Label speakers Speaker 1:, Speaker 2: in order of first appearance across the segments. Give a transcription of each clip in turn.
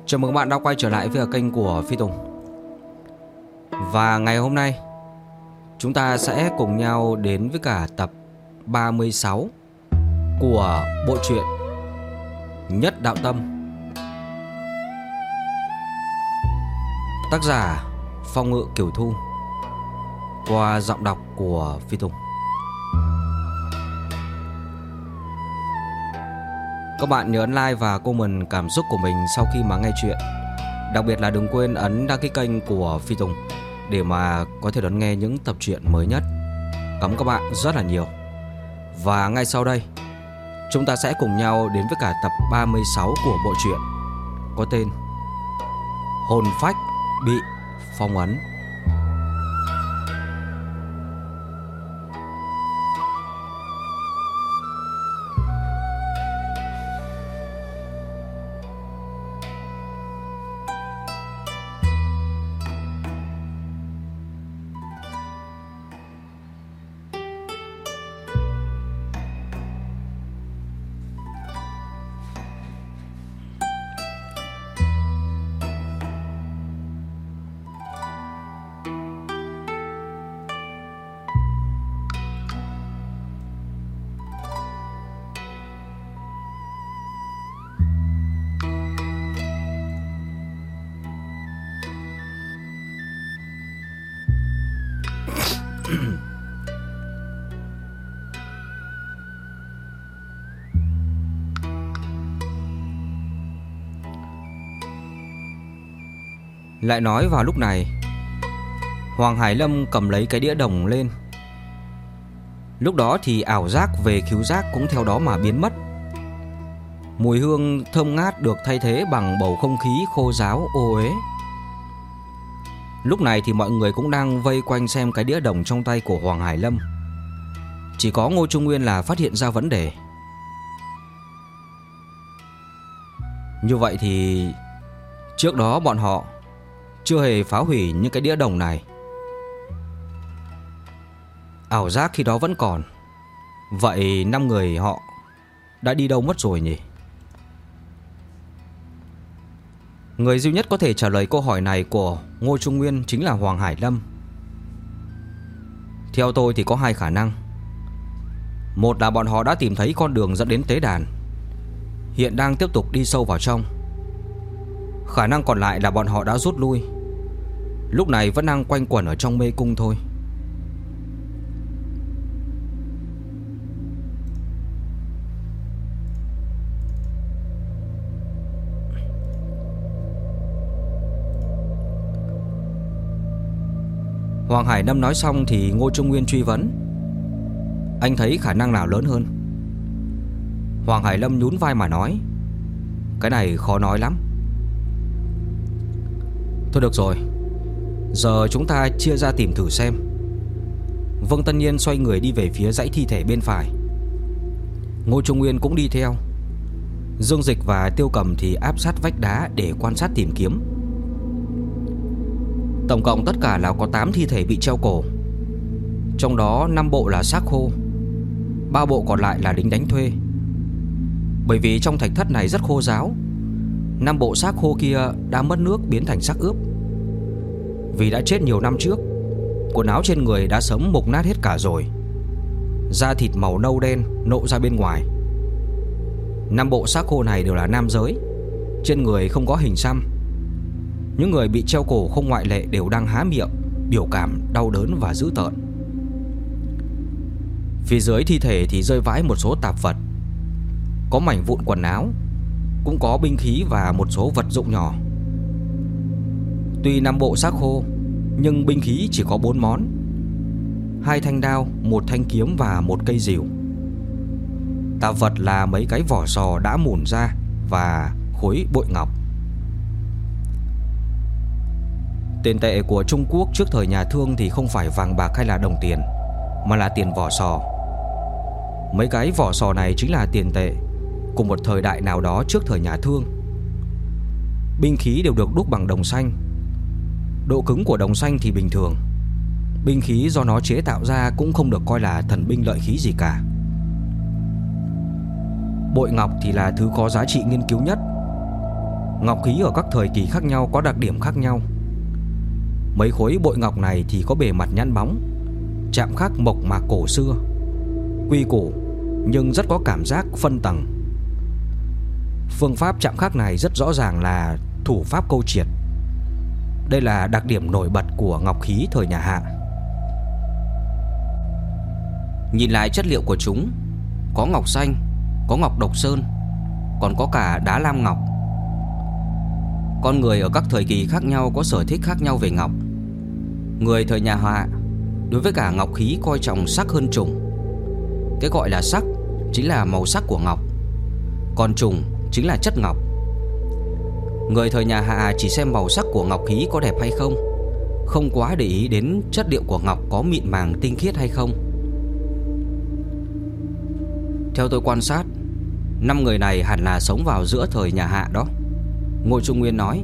Speaker 1: Chào mừng các bạn đã quay trở lại với kênh của Phi Tùng. Và ngày hôm nay chúng ta sẽ cùng nhau đến với cả tập 36 của bộ truyện Nhất Đạo Tâm. Tác giả Phong Ngự Kiểu Thu, qua giọng đọc của Phi Tùng. Các bạn nhớ ấn like và comment cảm xúc của mình sau khi mà nghe chuyện. Đặc biệt là đừng quên ấn đăng ký kênh của Phi Tùng để mà có thể đón nghe những tập truyện mới nhất. Cảm ơn các bạn rất là nhiều. Và ngay sau đây chúng ta sẽ cùng nhau đến với cả tập 36 của bộ truyện có tên Hồn Phách Bị Phong Ấn. Lại nói vào lúc này, Hoàng Hải Lâm cầm lấy cái đĩa đồng lên. Lúc đó thì ảo giác về khứu giác cũng theo đó mà biến mất. Mùi hương thơm ngát được thay thế bằng bầu không khí khô ráo ô uế. Lúc này thì mọi người cũng đang vây quanh xem cái đĩa đồng trong tay của Hoàng Hải Lâm. Chỉ có Ngô Trung Nguyên là phát hiện ra vấn đề. Như vậy thì trước đó bọn họ chưa hề phá hủy những cái đĩa đồng này. Ảo giác khi đó vẫn còn. Vậy 5 người họ đã đi đâu mất rồi nhỉ? Người duy nhất có thể trả lời câu hỏi này của Ngô Trung Nguyên chính là Hoàng Hải Lâm. Theo tôi thì có hai khả năng. Một là bọn họ đã tìm thấy con đường dẫn đến tế đàn, hiện đang tiếp tục đi sâu vào trong. Khả năng còn lại là bọn họ đã rút lui, lúc này vẫn đang quanh quẩn ở trong mê cung thôi. Hoàng Hải Lâm nói xong thì Ngô Trung Nguyên truy vấn: anh thấy khả năng nào lớn hơn? Hoàng Hải Lâm nhún vai mà nói: cái này khó nói lắm. Thôi được rồi, giờ chúng ta chia ra tìm thử xem. Vương Tân Nhiên xoay người đi về phía dãy thi thể bên phải. Ngô Trung Nguyên cũng đi theo. Dương Dịch và Tiêu Cầm thì áp sát vách đá để quan sát tìm kiếm. Tổng cộng tất cả là có 8 thi thể bị treo cổ. Trong đó 5 bộ là xác khô, 3 bộ còn lại là lính đánh thuê. Bởi vì trong thạch thất này rất khô ráo, 5 bộ xác khô kia đã mất nước biến thành xác ướp. Vì đã chết nhiều năm trước, quần áo trên người đã sớm mục nát hết cả rồi. Da thịt màu nâu đen nộ ra bên ngoài. 5 bộ xác khô này đều là nam giới, trên người không có hình xăm. Những người bị treo cổ không ngoại lệ đều đang há miệng, biểu cảm đau đớn và dữ tợn. Phía dưới thi thể thì rơi vãi một số tạp vật. Có mảnh vụn quần áo, cũng có binh khí và một số vật dụng nhỏ. Tuy 5 bộ xác khô, nhưng binh khí chỉ có 4 món: 2 thanh đao, 1 thanh kiếm và 1 cây rìu. Tạp vật là mấy cái vỏ sò đã mủn ra và khối bội ngọc. Tiền tệ của Trung Quốc trước thời nhà Thương thì không phải vàng bạc hay là đồng tiền, mà là tiền vỏ sò. Mấy cái vỏ sò này chính là tiền tệ của một thời đại nào đó trước thời nhà Thương. Binh khí đều được đúc bằng đồng xanh. Độ cứng của đồng xanh thì bình thường. Binh khí do nó chế tạo ra cũng không được coi là thần binh lợi khí gì cả. Bội ngọc thì là thứ có giá trị nghiên cứu nhất. Ngọc khí ở các thời kỳ khác nhau có đặc điểm khác nhau. Mấy khối bội ngọc này thì có bề mặt nhẵn bóng, chạm khắc mộc mạc cổ xưa, quy củ nhưng rất có cảm giác phân tầng. Phương pháp chạm khắc này rất rõ ràng là thủ pháp câu triệt. Đây là đặc điểm nổi bật của ngọc khí thời nhà Hạ. Nhìn lại chất liệu của chúng, có ngọc xanh, có ngọc độc sơn, còn có cả đá lam ngọc. Con người ở các thời kỳ khác nhau có sở thích khác nhau về ngọc. Người thời nhà Hạ đối với cả ngọc khí coi trọng sắc hơn trùng. Cái gọi là sắc chính là màu sắc của ngọc, còn trùng chính là chất ngọc. Người thời nhà Hạ chỉ xem màu sắc của ngọc khí có đẹp hay không, không quá để ý đến chất liệu của ngọc có mịn màng tinh khiết hay không. Theo tôi quan sát, 5 người này hẳn là sống vào giữa thời nhà Hạ đó, Ngô Trung Nguyên nói.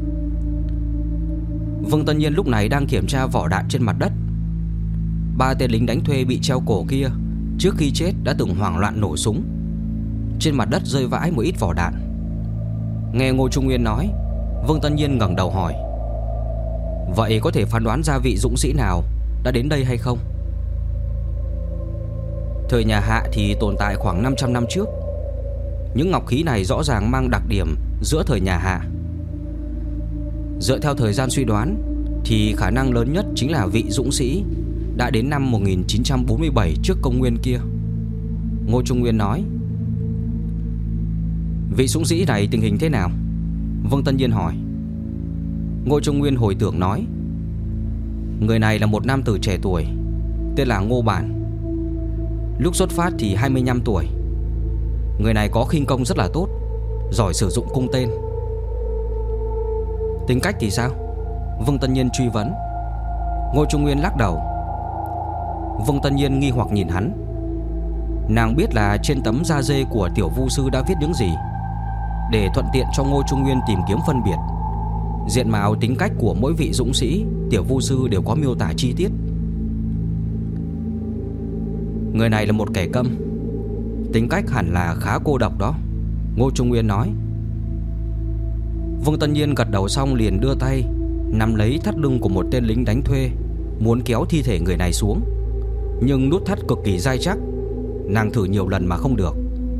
Speaker 1: Vương Tân Nhiên lúc này đang kiểm tra vỏ đạn trên mặt đất. 3 tên lính đánh thuê bị treo cổ kia trước khi chết đã từng hoảng loạn nổ súng. Trên mặt đất rơi vãi một ít vỏ đạn. Nghe Ngô Trung Nguyên nói, Vương Tân Nhiên ngẩng đầu hỏi: vậy có thể phán đoán ra vị dũng sĩ nào đã đến đây hay không? Thời nhà Hạ thì tồn tại khoảng 500 năm trước. Những ngọc khí này rõ ràng mang đặc điểm giữa thời nhà Hạ. Dựa theo thời gian suy đoán thì khả năng lớn nhất chính là vị dũng sĩ đã đến năm 1947 trước công nguyên kia, Ngô Trung Nguyên nói. Vị dũng sĩ này tình hình thế nào? Vương Tân Nhiên hỏi. Ngô Trung Nguyên hồi tưởng nói: người này là một nam tử trẻ tuổi, tên là Ngô Bản. Lúc xuất phát thì 25 tuổi. Người này có khinh công rất là tốt, giỏi sử dụng cung tên. Tính cách thì sao? Vương Tân Nhiên truy vấn. Ngô Trung Nguyên lắc đầu. Vương Tân Nhiên nghi hoặc nhìn hắn. Nàng biết là trên tấm da dê của tiểu vu sư đã viết những gì, để thuận tiện cho Ngô Trung Nguyên tìm kiếm phân biệt. Diện mạo tính cách của mỗi vị dũng sĩ, tiểu vu sư đều có miêu tả chi tiết. Người này là một kẻ câm, tính cách hẳn là khá cô độc đó, Ngô Trung Nguyên nói. Vương Tân Nhiên gật đầu xong liền đưa tay nắm lấy thắt lưng của một tên lính đánh thuê, muốn kéo thi thể người này xuống. Nhưng nút thắt cực kỳ dai chắc, nàng thử nhiều lần mà không được.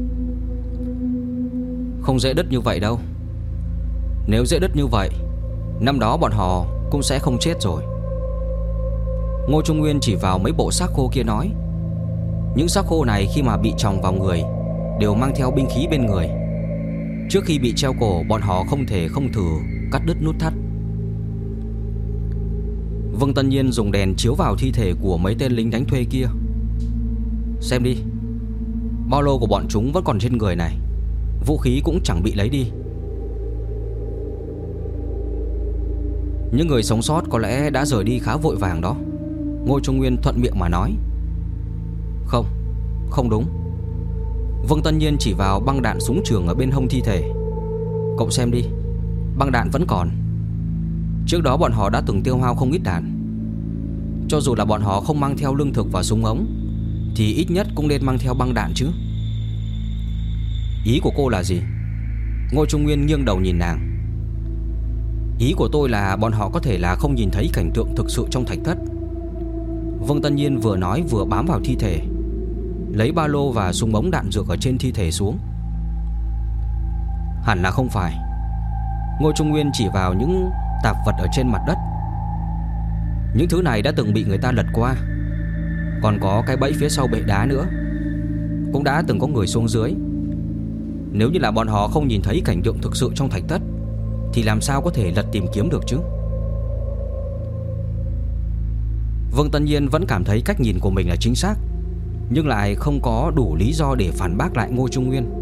Speaker 1: Không dễ đứt như vậy đâu. Nếu dễ đứt như vậy, năm đó bọn họ cũng sẽ không chết rồi. Ngô Trung Nguyên chỉ vào mấy bộ xác khô kia nói. Những xác khô này khi mà bị chòng vào người đều mang theo binh khí bên người. Trước khi bị treo cổ, bọn họ không thể không thử cắt đứt nút thắt. Vương Tân Nhiên dùng đèn chiếu vào thi thể của mấy tên lính đánh thuê kia. Xem đi, ba lô của bọn chúng vẫn còn trên người này, vũ khí cũng chẳng bị lấy đi. Những người sống sót có lẽ đã rời đi khá vội vàng đó, Ngô Trung Nguyên thuận miệng mà nói. Không đúng. Vương Tân Nhiên chỉ vào băng đạn súng trường ở bên hông thi thể. Cậu xem đi, băng đạn vẫn còn. Trước đó bọn họ đã từng tiêu hao không ít đạn. Cho dù là bọn họ không mang theo lương thực và súng ống thì ít nhất cũng nên mang theo băng đạn chứ. Ý của cô là gì? Ngô Trung Nguyên nghiêng đầu nhìn nàng. Ý của tôi là bọn họ có thể là không nhìn thấy cảnh tượng thực sự trong thạch thất. Vương Tân Nhiên vừa nói vừa bám vào thi thể, lấy ba lô và súng ống đạn dược ở trên thi thể xuống. Hẳn là không phải. Ngô Trung Nguyên chỉ vào những tạp vật ở trên mặt đất. Những thứ này đã từng bị người ta lật qua. Còn có cái bẫy phía sau bệ đá nữa, cũng đã từng có người xuống dưới. Nếu như là bọn họ không nhìn thấy cảnh tượng thực sự trong thạch thất thì làm sao có thể lật tìm kiếm được chứ? Vương Tân Nhiên vẫn cảm thấy cách nhìn của mình là chính xác, nhưng lại không có đủ lý do để phản bác lại Ngô Trung Nguyên.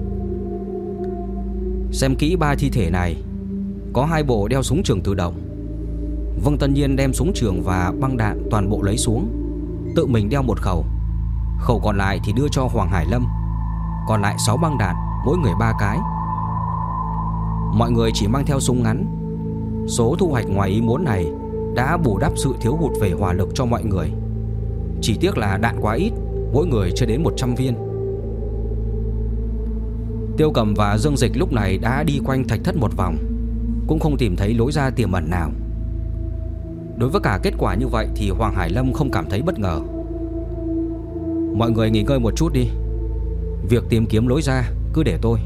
Speaker 1: Xem kỹ ba thi thể này, có 2 bộ đeo súng trường tự động. Vương Tân Nhiên đem súng trường và băng đạn toàn bộ lấy xuống, tự mình đeo 1 khẩu. Khẩu còn lại thì đưa cho Hoàng Hải Lâm. Còn lại 6 băng đạn, mỗi người 3 cái. Mọi người chỉ mang theo súng ngắn. Số thu hoạch ngoài ý muốn này đã bù đắp sự thiếu hụt về hỏa lực cho mọi người. Chỉ tiếc là đạn quá ít, mỗi người chưa đến 100 viên. Tiêu Cầm và Dương Dịch lúc này đã đi quanh thạch thất một vòng, cũng không tìm thấy lối ra tiềm ẩn nào. Đối với cả kết quả như vậy thì Hoàng Hải Lâm không cảm thấy bất ngờ. Mọi người nghỉ ngơi một chút đi, việc tìm kiếm lối ra cứ để tôi.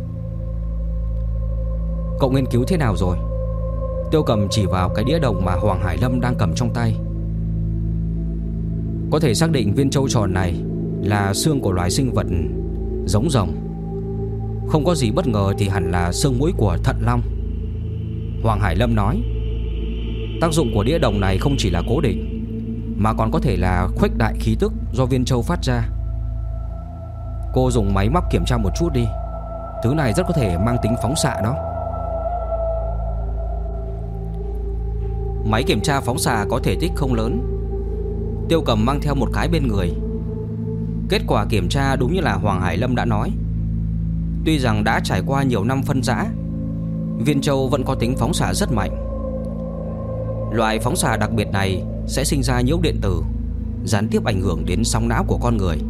Speaker 1: Cậu nghiên cứu thế nào rồi? Tiêu Cầm chỉ vào cái đĩa đồng mà Hoàng Hải Lâm đang cầm trong tay. Có thể xác định viên châu tròn này là xương của loài sinh vật giống rồng. Không có gì bất ngờ thì hẳn là xương mũi của thận long. Hoàng Hải Lâm nói. Tác dụng của đĩa đồng này không chỉ là cố định, mà còn có thể là khuếch đại khí tức do viên châu phát ra. Cô dùng máy móc kiểm tra một chút đi, thứ này rất có thể mang tính phóng xạ đó. Máy kiểm tra phóng xạ có thể tích không lớn. Tiêu Cầm mang theo một cái bên người. Kết quả kiểm tra đúng như là Hoàng Hải Lâm đã nói. Tuy rằng đã trải qua nhiều năm phân rã, viên châu vẫn có tính phóng xạ rất mạnh. Loại phóng xạ đặc biệt này sẽ sinh ra nhiễu điện tử, gián tiếp ảnh hưởng đến sóng não của con người.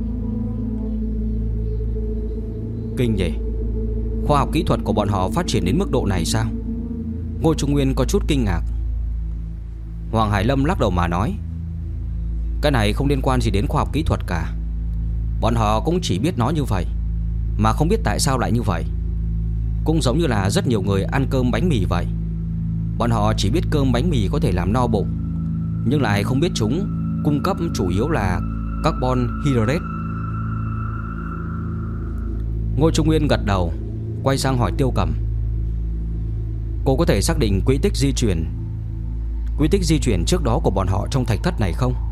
Speaker 1: Kinh nhỉ, khoa học kỹ thuật của bọn họ phát triển đến mức độ này sao? Ngô Trung Nguyên có chút kinh ngạc. Hoàng Hải Lâm lắc đầu mà nói, cái này không liên quan gì đến khoa học kỹ thuật cả. Bọn họ cũng chỉ biết nói như vậy, mà không biết tại sao lại như vậy. Cũng giống như là rất nhiều người ăn cơm bánh mì vậy. Bọn họ chỉ biết cơm bánh mì có thể làm no bụng, nhưng lại không biết chúng cung cấp chủ yếu là carbon hydrate. Ngô Trung Nguyên gật đầu, quay sang hỏi Tiêu Cầm, cô có thể xác định quỹ tích di chuyển trước đó của bọn họ trong thạch thất này không?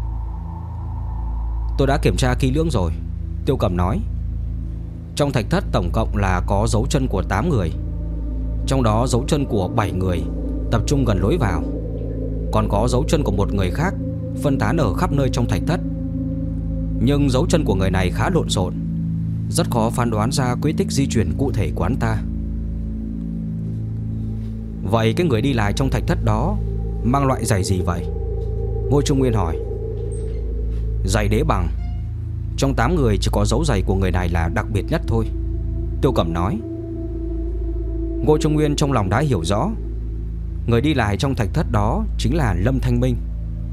Speaker 1: Tôi đã kiểm tra kỹ lưỡng rồi, Tiêu Cầm nói. Trong thạch thất tổng cộng là có dấu chân của 8 người, trong đó dấu chân của 7 người tập trung gần lối vào, còn có dấu chân của một người khác phân tán ở khắp nơi trong thạch thất. Nhưng dấu chân của người này khá lộn xộn, rất khó phán đoán ra quỹ tích di chuyển cụ thể của hắn ta. Vậy cái người đi lại trong thạch thất đó mang loại giày gì vậy? Ngô Trung Nguyên hỏi. Giày đế bằng. Trong 8 người chỉ có dấu giày của người này là đặc biệt nhất thôi, Tiêu Cầm nói. Ngô Trung Nguyên trong lòng đã hiểu rõ, người đi lại trong thạch thất đó chính là Lâm Thanh Minh.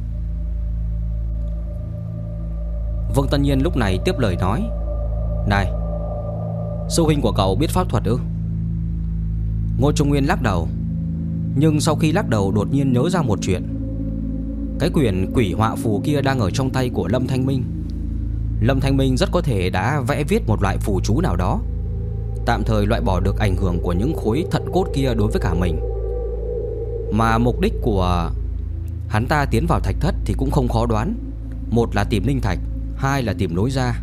Speaker 1: Vương Tân Nhiên lúc này tiếp lời nói, này, sư huynh của cậu biết pháp thuật ư? Ngô Trung Nguyên lắc đầu, nhưng sau khi lắc đầu đột nhiên nhớ ra một chuyện. Cái quyển quỷ họa phù kia đang ở trong tay của Lâm Thanh Minh. Lâm Thanh Minh rất có thể đã vẽ viết một loại phù chú nào đó, tạm thời loại bỏ được ảnh hưởng của những khối thận cốt kia đối với cả mình. Mà mục đích của hắn ta tiến vào thạch thất thì cũng không khó đoán. Một là tìm linh thạch, hai là tìm lối ra.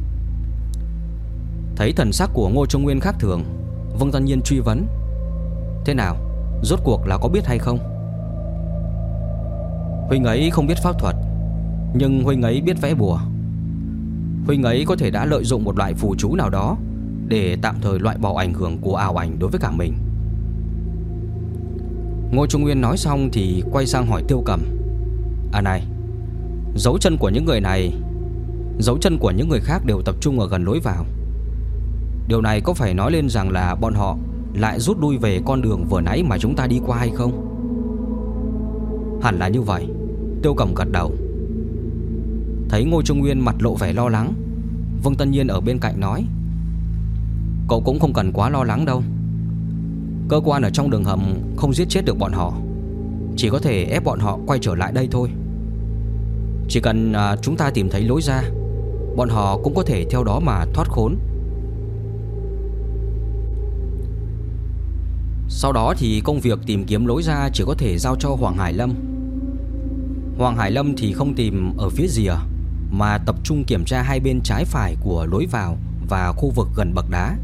Speaker 1: Thấy thần sắc của Ngô Trung Nguyên khác thường, Vương Tân Nhiên truy vấn, thế nào, rốt cuộc là có biết hay không? Huynh ấy không biết pháp thuật, nhưng huynh ấy biết vẽ bùa. Huynh ấy có thể đã lợi dụng một loại phù chú nào đó để tạm thời loại bỏ ảnh hưởng của ảo ảnh đối với cả mình. Ngô Trung Nguyên nói xong thì quay sang hỏi Tiêu Cầm, à này, dấu chân của những người này, dấu chân của những người khác đều tập trung ở gần lối vào. Điều này có phải nói lên rằng là bọn họ lại rút lui về con đường vừa nãy mà chúng ta đi qua hay không? Hẳn là như vậy, Tiêu Cầm gật đầu. Thấy Ngô Trung Nguyên mặt lộ vẻ lo lắng, Vương Tân Nhiên ở bên cạnh nói, cậu cũng không cần quá lo lắng đâu. Cơ quan ở trong đường hầm không giết chết được bọn họ, chỉ có thể ép bọn họ quay trở lại đây thôi. Chỉ cần chúng ta tìm thấy lối ra, bọn họ cũng có thể theo đó mà thoát khốn. Sau đó thì công việc tìm kiếm lối ra chỉ có thể giao cho Hoàng Hải Lâm. Hoàng Hải Lâm thì không tìm ở phía rìa, mà tập trung kiểm tra hai bên trái phải của lối vào và khu vực gần bậc đá.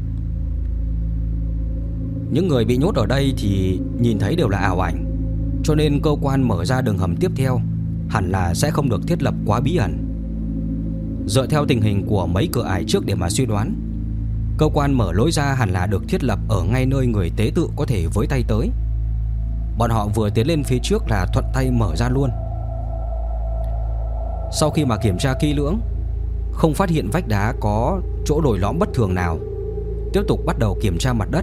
Speaker 1: Những người bị nhốt ở đây thì nhìn thấy đều là ảo ảnh, cho nên cơ quan mở ra đường hầm tiếp theo hẳn là sẽ không được thiết lập quá bí ẩn. Dựa theo tình hình của mấy cửa ải trước để mà suy đoán, cơ quan mở lối ra hẳn là được thiết lập ở ngay nơi người tế tự có thể với tay tới. Bọn họ vừa tiến lên phía trước là thuận tay mở ra luôn. Sau khi mà kiểm tra kỹ lưỡng, không phát hiện vách đá có chỗ lồi lõm bất thường nào, tiếp tục bắt đầu kiểm tra mặt đất.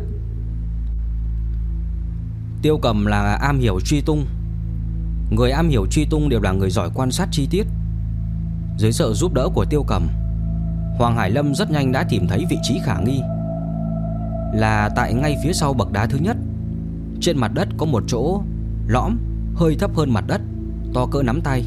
Speaker 1: Tiêu Cầm là am hiểu truy tung. Người am hiểu truy tung đều là người giỏi quan sát chi tiết. Dưới sự giúp đỡ của Tiêu Cầm, Hoàng Hải Lâm rất nhanh đã tìm thấy vị trí khả nghi. Là tại ngay phía sau bậc đá thứ nhất. Trên mặt đất có một chỗ lõm hơi thấp hơn mặt đất, to cỡ nắm tay.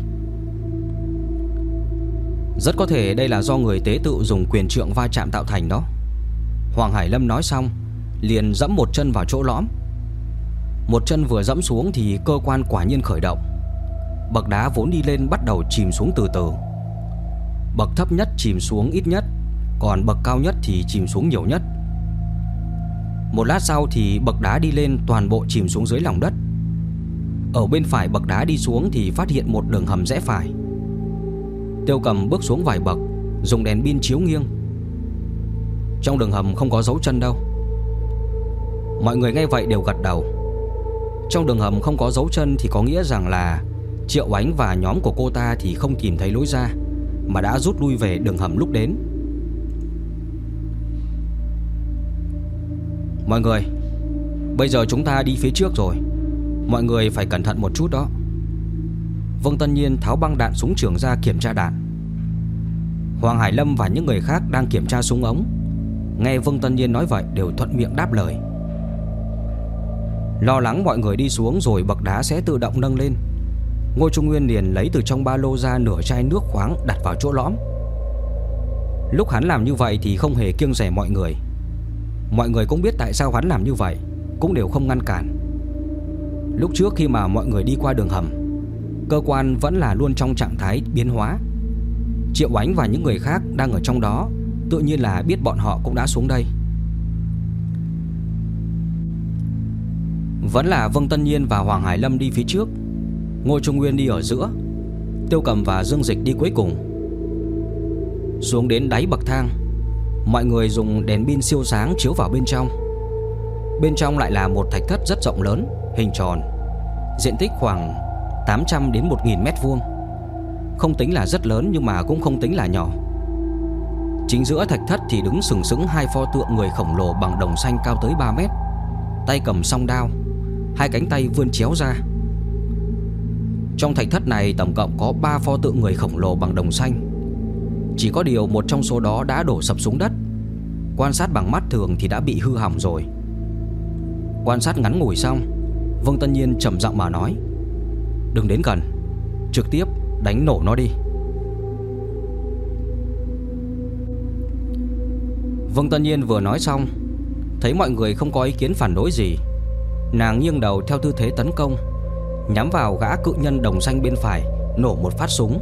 Speaker 1: Rất có thể đây là do người tế tự dùng quyền trượng va chạm tạo thành đó. Hoàng Hải Lâm nói xong liền dẫm một chân vào chỗ lõm. Một chân vừa dẫm xuống thì cơ quan quả nhiên khởi động. Bậc đá vốn đi lên bắt đầu chìm xuống từ từ. Bậc thấp nhất chìm xuống ít nhất, còn bậc cao nhất thì chìm xuống nhiều nhất. Một lát sau thì bậc đá đi lên toàn bộ chìm xuống dưới lòng đất. Ở bên phải bậc đá đi xuống thì phát hiện một đường hầm rẽ phải. Tiêu Cầm bước xuống vài bậc, dùng đèn pin chiếu nghiêng. Trong đường hầm không có dấu chân đâu. Mọi người nghe vậy đều gật đầu. Trong đường hầm không có dấu chân thì có nghĩa rằng là Triệu Ánh và nhóm của cô ta thì không tìm thấy lối ra, mà đã rút lui về đường hầm lúc đến. Mọi người, bây giờ chúng ta đi phía trước rồi. Mọi người phải cẩn thận một chút đó. Vương Tân Nhiên tháo băng đạn súng trường ra kiểm tra đạn. Hoàng Hải Lâm và những người khác đang kiểm tra súng ống, nghe Vương Tân Nhiên nói vậy đều thuận miệng đáp lời. Lo lắng mọi người đi xuống rồi bậc đá sẽ tự động nâng lên, Ngô Trung Nguyên liền lấy từ trong ba lô ra nửa chai nước khoáng đặt vào chỗ lõm. Lúc hắn làm như vậy thì không hề kiêng dè mọi người. Mọi người cũng biết tại sao hắn làm như vậy, cũng đều không ngăn cản. Lúc trước khi mà mọi người đi qua đường hầm, cơ quan vẫn là luôn trong trạng thái biến hóa. Triệu Ánh và những người khác đang ở trong đó tự nhiên là biết bọn họ cũng đã xuống đây. Vẫn là Vương Tân Nhiên và Hoàng Hải Lâm đi phía trước, Ngô Trung Nguyên đi ở giữa, Tiêu Cầm và Dương Dịch đi cuối cùng. Xuống đến đáy bậc thang, mọi người dùng đèn pin siêu sáng chiếu vào bên trong. Bên trong lại là một thạch thất rất rộng lớn, hình tròn, diện tích khoảng 800 đến 1000 mét vuông. Không tính là rất lớn nhưng mà cũng không tính là nhỏ. Chính giữa thạch thất thì đứng sừng sững hai pho tượng người khổng lồ bằng đồng xanh cao tới 3 mét, tay cầm song đao, hai cánh tay vươn chéo ra. Trong thạch thất này tổng cộng có 3 pho tượng người khổng lồ bằng đồng xanh. Chỉ có điều một trong số đó đã đổ sập xuống đất. Quan sát bằng mắt thường thì đã bị hư hỏng rồi. Quan sát ngắn ngủi xong, Vương Tân Nhiên trầm giọng mà nói: "Đừng đến gần, trực tiếp đánh nổ nó đi." Vương Tân Nhiên vừa nói xong, thấy mọi người không có ý kiến phản đối gì, nàng nghiêng đầu theo tư thế tấn công, nhắm vào gã cự nhân đồng xanh bên phải, nổ một phát súng.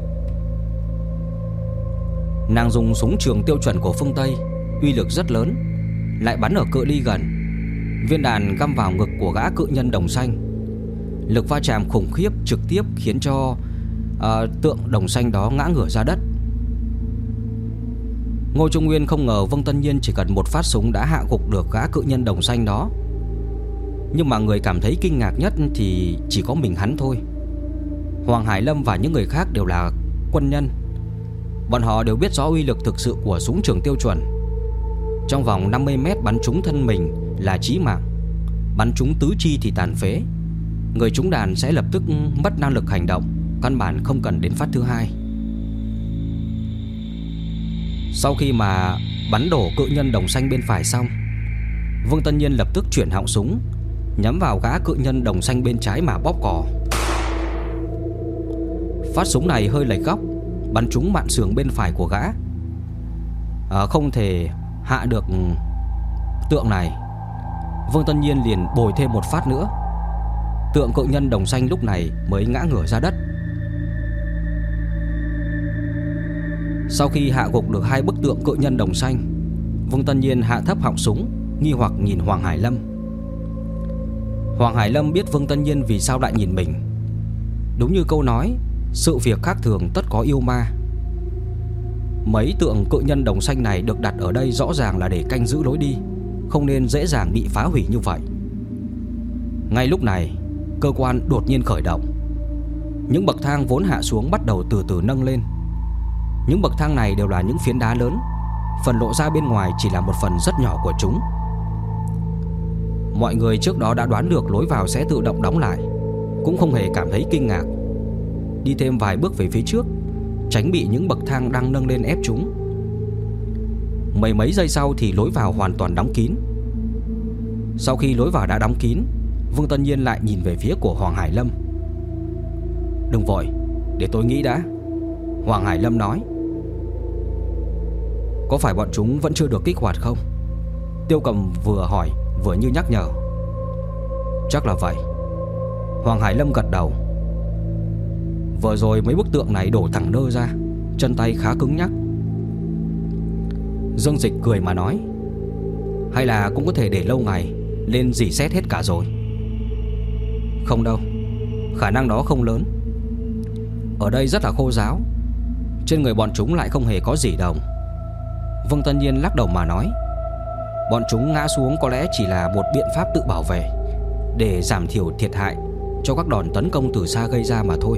Speaker 1: Nàng dùng súng trường tiêu chuẩn của phương Tây, uy lực rất lớn, lại bắn ở cự ly gần. Viên đạn găm vào ngực của gã cự nhân đồng xanh. Lực va chạm khủng khiếp trực tiếp khiến cho tượng đồng xanh đó ngã ngửa ra đất. Ngô Trung Nguyên không ngờ Vương Tân Nhiên chỉ cần một phát súng đã hạ gục được gã cự nhân đồng xanh đó. Nhưng mà người cảm thấy kinh ngạc nhất thì chỉ có mình hắn thôi. Hoàng Hải Lâm và những người khác đều là quân nhân. Bọn họ đều biết rõ uy lực thực sự của súng trường tiêu chuẩn. Trong vòng 50 mét bắn trúng thân mình là chí mạng, bắn trúng tứ chi thì tàn phế. Người trúng đạn sẽ lập tức mất năng lực hành động, căn bản không cần đến phát thứ hai. Sau khi mà bắn đổ cự nhân đồng xanh bên phải xong, Vương Tân Nhiên lập tức chuyển họng súng, nhắm vào gã cự nhân đồng xanh bên trái mà bóp cò. Phát súng này hơi lệch góc, bắn trúng mạn sườn bên phải của gã. Không thể hạ được tượng này. Vương Tân Nhiên liền bồi thêm một phát nữa. Tượng cự nhân đồng xanh lúc này mới ngã ngửa ra đất. Sau khi hạ gục được hai bức tượng cự nhân đồng xanh, Vương Tân Nhiên hạ thấp họng súng, nghi hoặc nhìn Hoàng Hải Lâm. Hoàng Hải Lâm biết Vương Tân Nhiên vì sao lại nhìn mình. Đúng như câu nói, sự việc khác thường tất có yêu ma. Mấy tượng cự nhân đồng xanh này được đặt ở đây rõ ràng là để canh giữ lối đi, không nên dễ dàng bị phá hủy như vậy. Ngay lúc này, cơ quan đột nhiên khởi động. Những bậc thang vốn hạ xuống bắt đầu từ từ nâng lên. Những bậc thang này đều là những phiến đá lớn, phần lộ ra bên ngoài chỉ là một phần rất nhỏ của chúng. Mọi người trước đó đã đoán được lối vào sẽ tự động đóng lại, cũng không hề cảm thấy kinh ngạc. Đi thêm vài bước về phía trước, tránh bị những bậc thang đang nâng lên ép chúng. Mấy giây sau thì lối vào hoàn toàn đóng kín. Sau khi lối vào đã đóng kín, Vương Tân Nhiên lại nhìn về phía của Hoàng Hải Lâm. "Đừng vội, để tôi nghĩ đã." Hoàng Hải Lâm nói. "Có phải bọn chúng vẫn chưa được kích hoạt không?" Tiêu Cầm vừa hỏi vừa như nhắc nhở. "Chắc là vậy." Hoàng Hải Lâm gật đầu. "Vừa rồi mấy bức tượng này đổ thẳng nơ ra, chân tay khá cứng nhắc." Dương Dịch cười mà nói. "Hay là cũng có thể để lâu ngày lên rỉ sét hết cả rồi." "Không đâu, khả năng đó không lớn. Ở đây rất là khô ráo, trên người bọn chúng lại không hề có gì đồng." Vương Tân Nhiên lắc đầu mà nói. "Bọn chúng ngã xuống có lẽ chỉ là một biện pháp tự bảo vệ, để giảm thiểu thiệt hại cho các đòn tấn công từ xa gây ra mà thôi."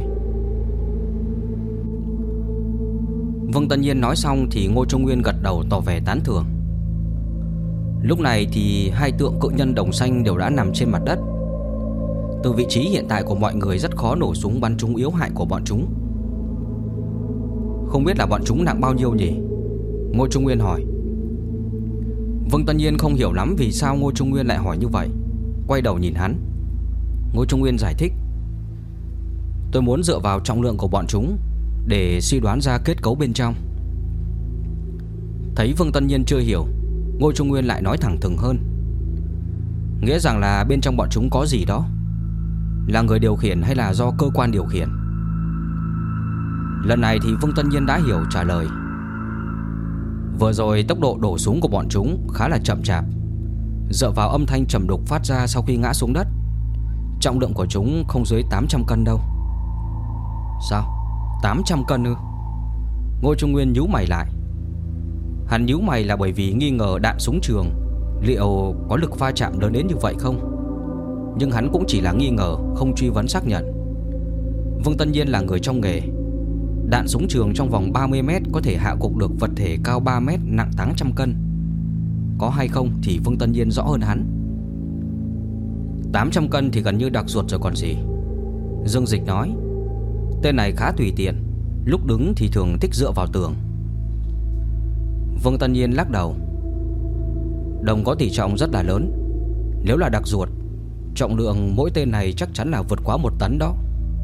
Speaker 1: Vương Tân Nhiên nói xong thì Ngô Trung Nguyên gật đầu tỏ vẻ tán thưởng. Lúc này thì hai tượng cự nhân đồng xanh đều đã nằm trên mặt đất. Từ vị trí hiện tại của mọi người rất khó nổ súng bắn trúng yếu hại của bọn chúng. "Không biết là bọn chúng nặng bao nhiêu nhỉ?" Ngô Trung Nguyên hỏi. Vương Tân Nhiên không hiểu lắm vì sao Ngô Trung Nguyên lại hỏi như vậy, quay đầu nhìn hắn. Ngô Trung Nguyên giải thích. "Tôi muốn dựa vào trọng lượng của bọn chúng để suy đoán ra kết cấu bên trong." Thấy Vương Tân Nhiên chưa hiểu, Ngô Trung Nguyên lại nói thẳng thừng hơn. "Nghĩa rằng là bên trong bọn chúng có gì đó, là người điều khiển hay là do cơ quan điều khiển?" Lần này thì Vương Tân Nhiên đã hiểu, trả lời. "Vừa rồi tốc độ đổ súng của bọn chúng khá là chậm chạp. Dựa vào âm thanh trầm đục phát ra sau khi ngã xuống đất, trọng lượng của chúng không dưới 800 cân đâu." "Sao? 800 cân ư?" Ngô Trung Nguyên nhíu mày lại. Hắn nhíu mày là bởi vì nghi ngờ đạn súng trường liệu có lực va chạm lớn đến như vậy không. Nhưng hắn cũng chỉ là nghi ngờ, không truy vấn xác nhận. Vương Tân Nhiên là người trong nghề. Đạn súng trường trong vòng 30 mét có thể hạ gục được vật thể cao 3 mét nặng 800 cân. Có hay không thì Vương Tân Nhiên rõ hơn hắn. 800 cân thì gần như đặc ruột rồi còn gì. Dương Dịch nói. Tên này khá tùy tiện, lúc đứng thì thường thích dựa vào tường. Vương Tân Nhiên lắc đầu. Đồng có tỷ trọng rất là lớn. Nếu là đặc ruột, trọng lượng mỗi tên này chắc chắn là vượt quá 1 tấn đó.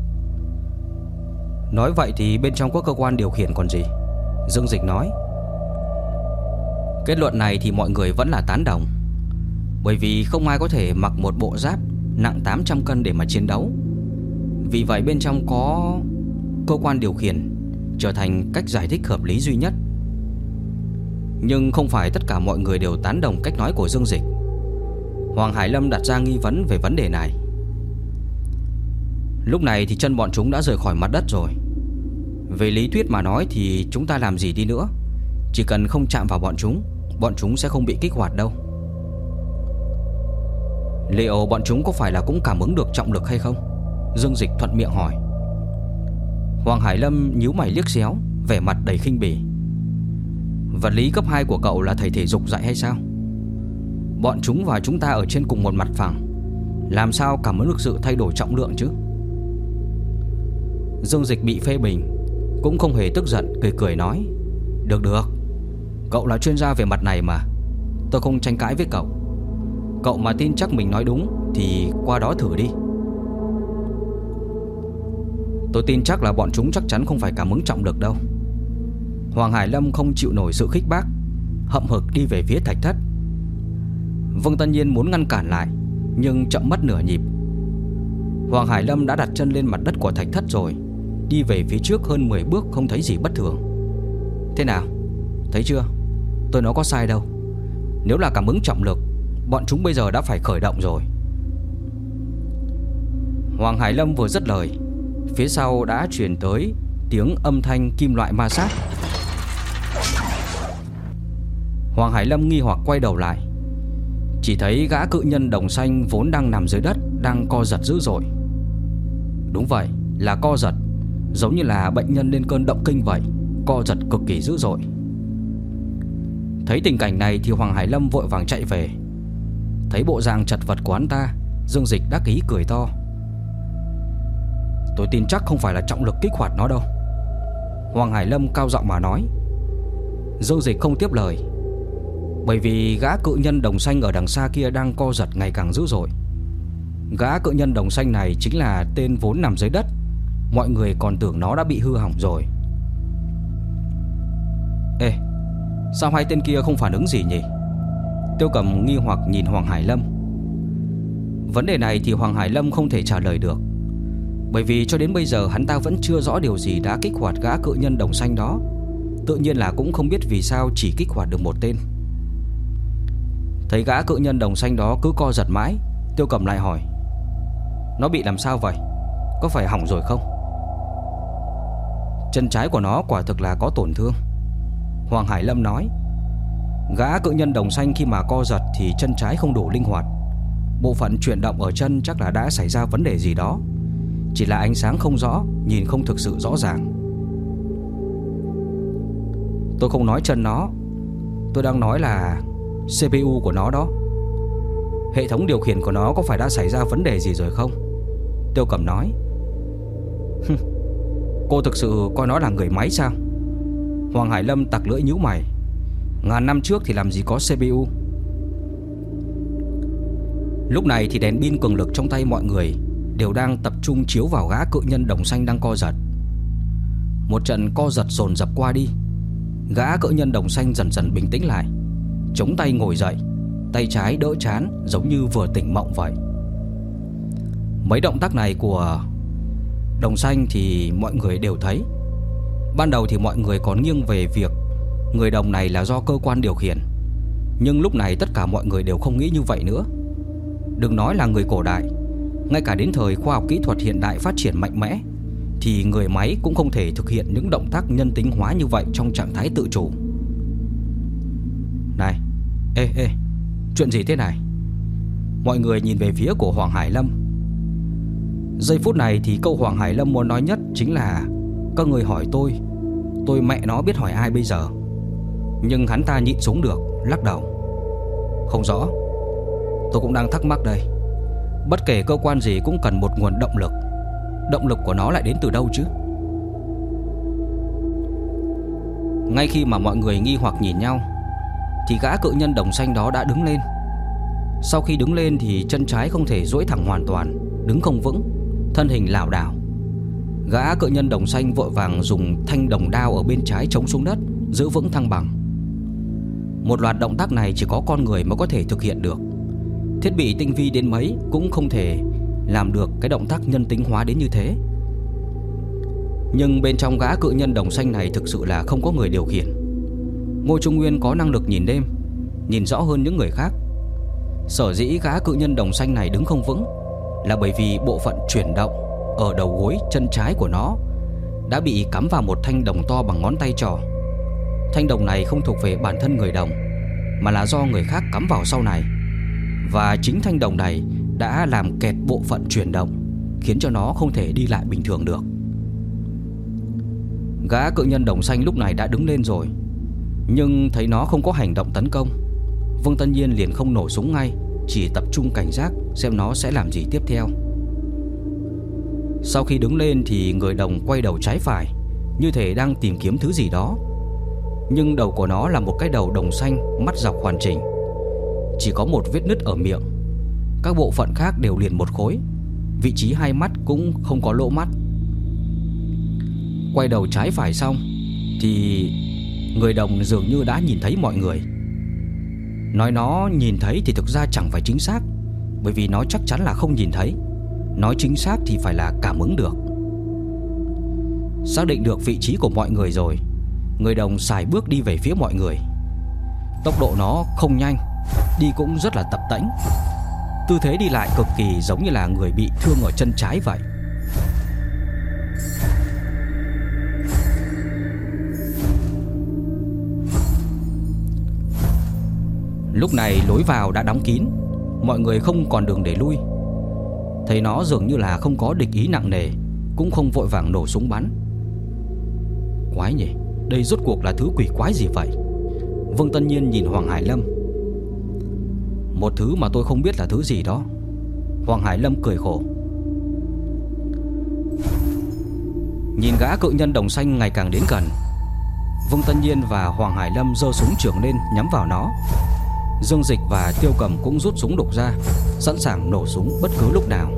Speaker 1: Nói vậy thì bên trong có cơ quan điều khiển còn gì, Dương Dịch nói. Kết luận này thì mọi người vẫn là tán đồng, bởi vì không ai có thể mặc một bộ giáp nặng 800 cân để mà chiến đấu. Vì vậy bên trong có cơ quan điều khiển trở thành cách giải thích hợp lý duy nhất. Nhưng không phải tất cả mọi người đều tán đồng cách nói của Dương Dịch. Hoàng Hải Lâm đặt ra nghi vấn về vấn đề này. Lúc này thì chân bọn chúng đã rời khỏi mặt đất rồi. Về lý thuyết mà nói thì chúng ta làm gì đi nữa, chỉ cần không chạm vào bọn chúng sẽ không bị kích hoạt đâu. Liệu bọn chúng có phải là cũng cảm ứng được trọng lực hay không? Dương Dịch thuận miệng hỏi. Hoàng Hải Lâm nhíu mày liếc xéo, vẻ mặt đầy khinh bỉ. Vật lý cấp 2 của cậu là thầy thể dục dạy hay sao? Bọn chúng và chúng ta ở trên cùng một mặt phẳng, làm sao cảm ứng được sự thay đổi trọng lượng chứ? Dương Dịch bị phê bình cũng không hề tức giận, cười cười nói. Được, cậu là chuyên gia về mặt này mà, tôi không tranh cãi với cậu. Cậu mà tin chắc mình nói đúng thì qua đó thử đi. Tôi tin chắc là bọn chúng chắc chắn không phải cảm ứng trọng lực đâu. Hoàng Hải Lâm không chịu nổi sự khích bác, hậm hực đi về phía thạch thất. Vương Tân Nhiên muốn ngăn cản lại, nhưng chậm mất nửa nhịp. Hoàng Hải Lâm đã đặt chân lên mặt đất của thạch thất rồi, đi về phía trước hơn 10 bước không thấy gì bất thường. Thế nào? Thấy chưa? Tôi nói có sai đâu. Nếu là cảm ứng trọng lực, bọn chúng bây giờ đã phải khởi động rồi. Hoàng Hải Lâm vừa dứt lời, phía sau đã truyền tới tiếng âm thanh kim loại ma sát. Hoàng Hải Lâm nghi hoặc quay đầu lại, chỉ thấy gã cự nhân đồng xanh vốn đang nằm dưới đất đang co giật dữ dội. Đúng vậy, là co giật, giống như là bệnh nhân lên cơn động kinh vậy, co giật cực kỳ dữ dội. Thấy tình cảnh này thì Hoàng Hải Lâm vội vàng chạy về. Thấy bộ dạng chật vật của hắn ta, Dương Dịch đắc ý cười to. Tôi tin chắc không phải là trọng lực kích hoạt nó đâu, Hoàng Hải Lâm cao giọng mà nói. Dương Dịch không tiếp lời, bởi vì gã cự nhân đồng xanh ở đằng xa kia đang co giật ngày càng dữ dội. Gã cự nhân đồng xanh này chính là tên vốn nằm dưới đất. Mọi người còn tưởng nó đã bị hư hỏng rồi. Ê, sao hai tên kia không phản ứng gì nhỉ? Tiêu Cầm nghi hoặc nhìn Hoàng Hải Lâm. Vấn đề này thì Hoàng Hải Lâm không thể trả lời được, bởi vì cho đến bây giờ hắn ta vẫn chưa rõ điều gì đã kích hoạt gã cự nhân đồng xanh đó. Tự nhiên là cũng không biết vì sao chỉ kích hoạt được một tên. Thấy gã cự nhân đồng xanh đó cứ co giật mãi, Tiêu Cầm lại hỏi: Nó bị làm sao vậy? Có phải hỏng rồi không? Chân trái của nó quả thực là có tổn thương, Hoàng Hải Lâm nói. Gã cự nhân đồng xanh khi mà co giật thì chân trái không đủ linh hoạt. Bộ phận chuyển động ở chân chắc là đã xảy ra vấn đề gì đó, chỉ là ánh sáng không rõ, nhìn không thực sự rõ ràng. Tôi không nói chân nó, tôi đang nói là CPU của nó đó. Hệ thống điều khiển của nó có phải đã xảy ra vấn đề gì rồi không? Tiêu Cầm nói. Cô thực sự coi nó là người máy sao? Hoàng Hải Lâm tặc lưỡi nhíu mày. Ngàn năm trước thì làm gì có CPU. Lúc này thì đèn pin cường lực trong tay mọi người đều đang tập trung chiếu vào gã cự nhân đồng xanh đang co giật. Một trận co giật dồn dập qua đi, gã cự nhân đồng xanh dần dần bình tĩnh lại, chống tay ngồi dậy, tay trái đỡ trán giống như vừa tỉnh mộng vậy. Mấy động tác này của đồng xanh thì mọi người đều thấy. Ban đầu thì mọi người còn nghiêng về việc người đồng này là do cơ quan điều khiển, nhưng lúc này tất cả mọi người đều không nghĩ như vậy nữa. Đừng nói là người cổ đại, ngay cả đến thời khoa học kỹ thuật hiện đại phát triển mạnh mẽ thì người máy cũng không thể thực hiện những động tác nhân tính hóa như vậy trong trạng thái tự chủ. Này, ê, chuyện gì thế này? Mọi người nhìn về phía của Hoàng Hải Lâm. Giây phút này thì câu Hoàng Hải Lâm muốn nói nhất chính là: Các người hỏi tôi mẹ nó biết hỏi ai bây giờ. Nhưng hắn ta nhịn xuống được, lắc đầu. Không rõ, tôi cũng đang thắc mắc đây. Bất kể cơ quan gì cũng cần một nguồn động lực. Động lực của nó lại đến từ đâu chứ? Ngay khi mà mọi người nghi hoặc nhìn nhau thì gã cự nhân đồng xanh đó đã đứng lên. Sau khi đứng lên thì chân trái không thể duỗi thẳng hoàn toàn, đứng không vững, thân hình lảo đảo. Gã cự nhân đồng xanh vội vàng dùng thanh đồng đao ở bên trái chống xuống đất, giữ vững thăng bằng. Một loạt động tác này chỉ có con người mới có thể thực hiện được. Thiết bị tinh vi đến mấy cũng không thể làm được cái động tác nhân tính hóa đến như thế. Nhưng bên trong gã cự nhân đồng xanh này thực sự là không có người điều khiển. Ngô Trung Nguyên có năng lực nhìn đêm, nhìn rõ hơn những người khác. Sở dĩ gã cự nhân đồng xanh này đứng không vững là bởi vì bộ phận chuyển động ở đầu gối chân trái của nó đã bị cắm vào một thanh đồng to bằng ngón tay trỏ. Thanh đồng này không thuộc về bản thân người đồng, mà là do người khác cắm vào sau này. Và chính thanh đồng này đã làm kẹt bộ phận chuyển động, khiến cho nó không thể đi lại bình thường được. Gã cự nhân đồng xanh lúc này đã đứng lên rồi, nhưng thấy nó không có hành động tấn công, Vương Tân Nhiên liền không nổ súng ngay, chỉ tập trung cảnh giác xem nó sẽ làm gì tiếp theo. Sau khi đứng lên thì người đồng quay đầu trái phải, như thể đang tìm kiếm thứ gì đó. Nhưng đầu của nó là một cái đầu đồng xanh, mắt dọc hoàn chỉnh, chỉ có một vết nứt ở miệng. Các bộ phận khác đều liền một khối. Vị trí hai mắt cũng không có lỗ mắt. Quay đầu trái phải xong thì người đồng dường như đã nhìn thấy mọi người. Nói nó nhìn thấy thì thực ra chẳng phải chính xác, bởi vì nó chắc chắn là không nhìn thấy. Nói chính xác thì phải là cảm ứng được. Xác định được vị trí của mọi người rồi, người đồng sải bước đi về phía mọi người. Tốc độ nó không nhanh, đi cũng rất là tập tễnh. Tư thế đi lại cực kỳ giống như là người bị thương ở chân trái vậy. Lúc này lối vào đã đóng kín, mọi người không còn đường để lui. Thấy nó dường như là không có địch ý nặng nề, cũng không vội vàng nổ súng bắn. Quái nhỉ, đây rốt cuộc là thứ quỷ quái gì vậy? Vương Tân Nhiên nhìn Hoàng Hải Lâm. Một thứ mà tôi không biết là thứ gì đó. Hoàng Hải Lâm cười khổ. Nhìn gã cự nhân đồng xanh ngày càng đến gần, Vương Tân Nhiên và Hoàng Hải Lâm giơ súng chưởng lên nhắm vào nó. Dương Dịch và Tiêu Cầm cũng rút súng đục ra, sẵn sàng nổ súng bất cứ lúc nào.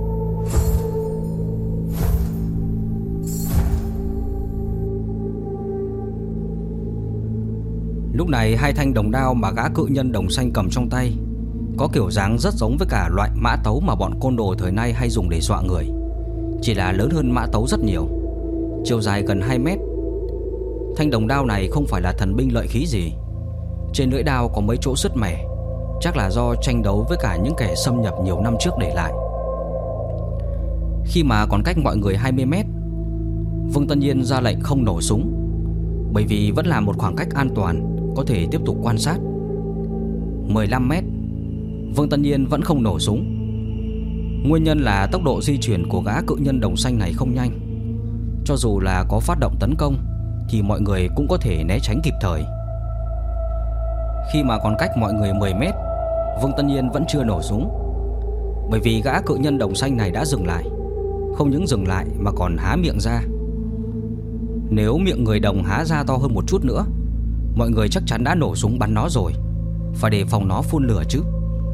Speaker 1: Lúc này hai thanh đồng đao mà gã cự nhân đồng xanh cầm trong tay có kiểu dáng rất giống với cả loại mã tấu mà bọn côn đồ thời nay hay dùng để dọa người, chỉ là lớn hơn mã tấu rất nhiều, chiều dài gần 2 mét. Thanh đồng đao này không phải là thần binh lợi khí gì. Trên lưỡi đao có mấy chỗ sứt mẻ, chắc là do tranh đấu với cả những kẻ xâm nhập nhiều năm trước để lại. Khi mà còn cách mọi người 20 mét, Vương Tân Nhiên ra lệnh không nổ súng, bởi vì vẫn là một khoảng cách an toàn có thể tiếp tục quan sát. 15 mét, Vương Tân Nhiên vẫn không nổ súng. Nguyên nhân là tốc độ di chuyển của gã cự nhân đồng xanh này không nhanh. Cho dù là có phát động tấn công thì mọi người cũng có thể né tránh kịp thời. Khi mà còn cách mọi người 10 mét, Vương Tân Nhiên vẫn chưa nổ súng, bởi vì gã cự nhân đồng xanh này đã dừng lại. Không những dừng lại mà còn há miệng ra. Nếu miệng người đồng há ra to hơn một chút nữa, mọi người chắc chắn đã nổ súng bắn nó rồi. Phải đề phòng nó phun lửa chứ.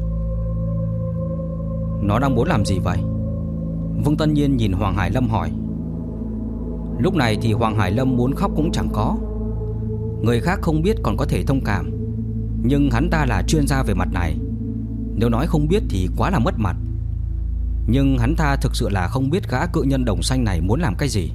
Speaker 1: Nó đang muốn làm gì vậy? Vương Tân Nhiên nhìn Hoàng Hải Lâm hỏi. Lúc này thì Hoàng Hải Lâm muốn khóc cũng chẳng có. Người khác không biết còn có thể thông cảm, nhưng hắn ta là chuyên gia về mặt này, nếu nói không biết thì quá là mất mặt. Nhưng hắn ta thực sự là không biết gã cự nhân đồng xanh này muốn làm cái gì.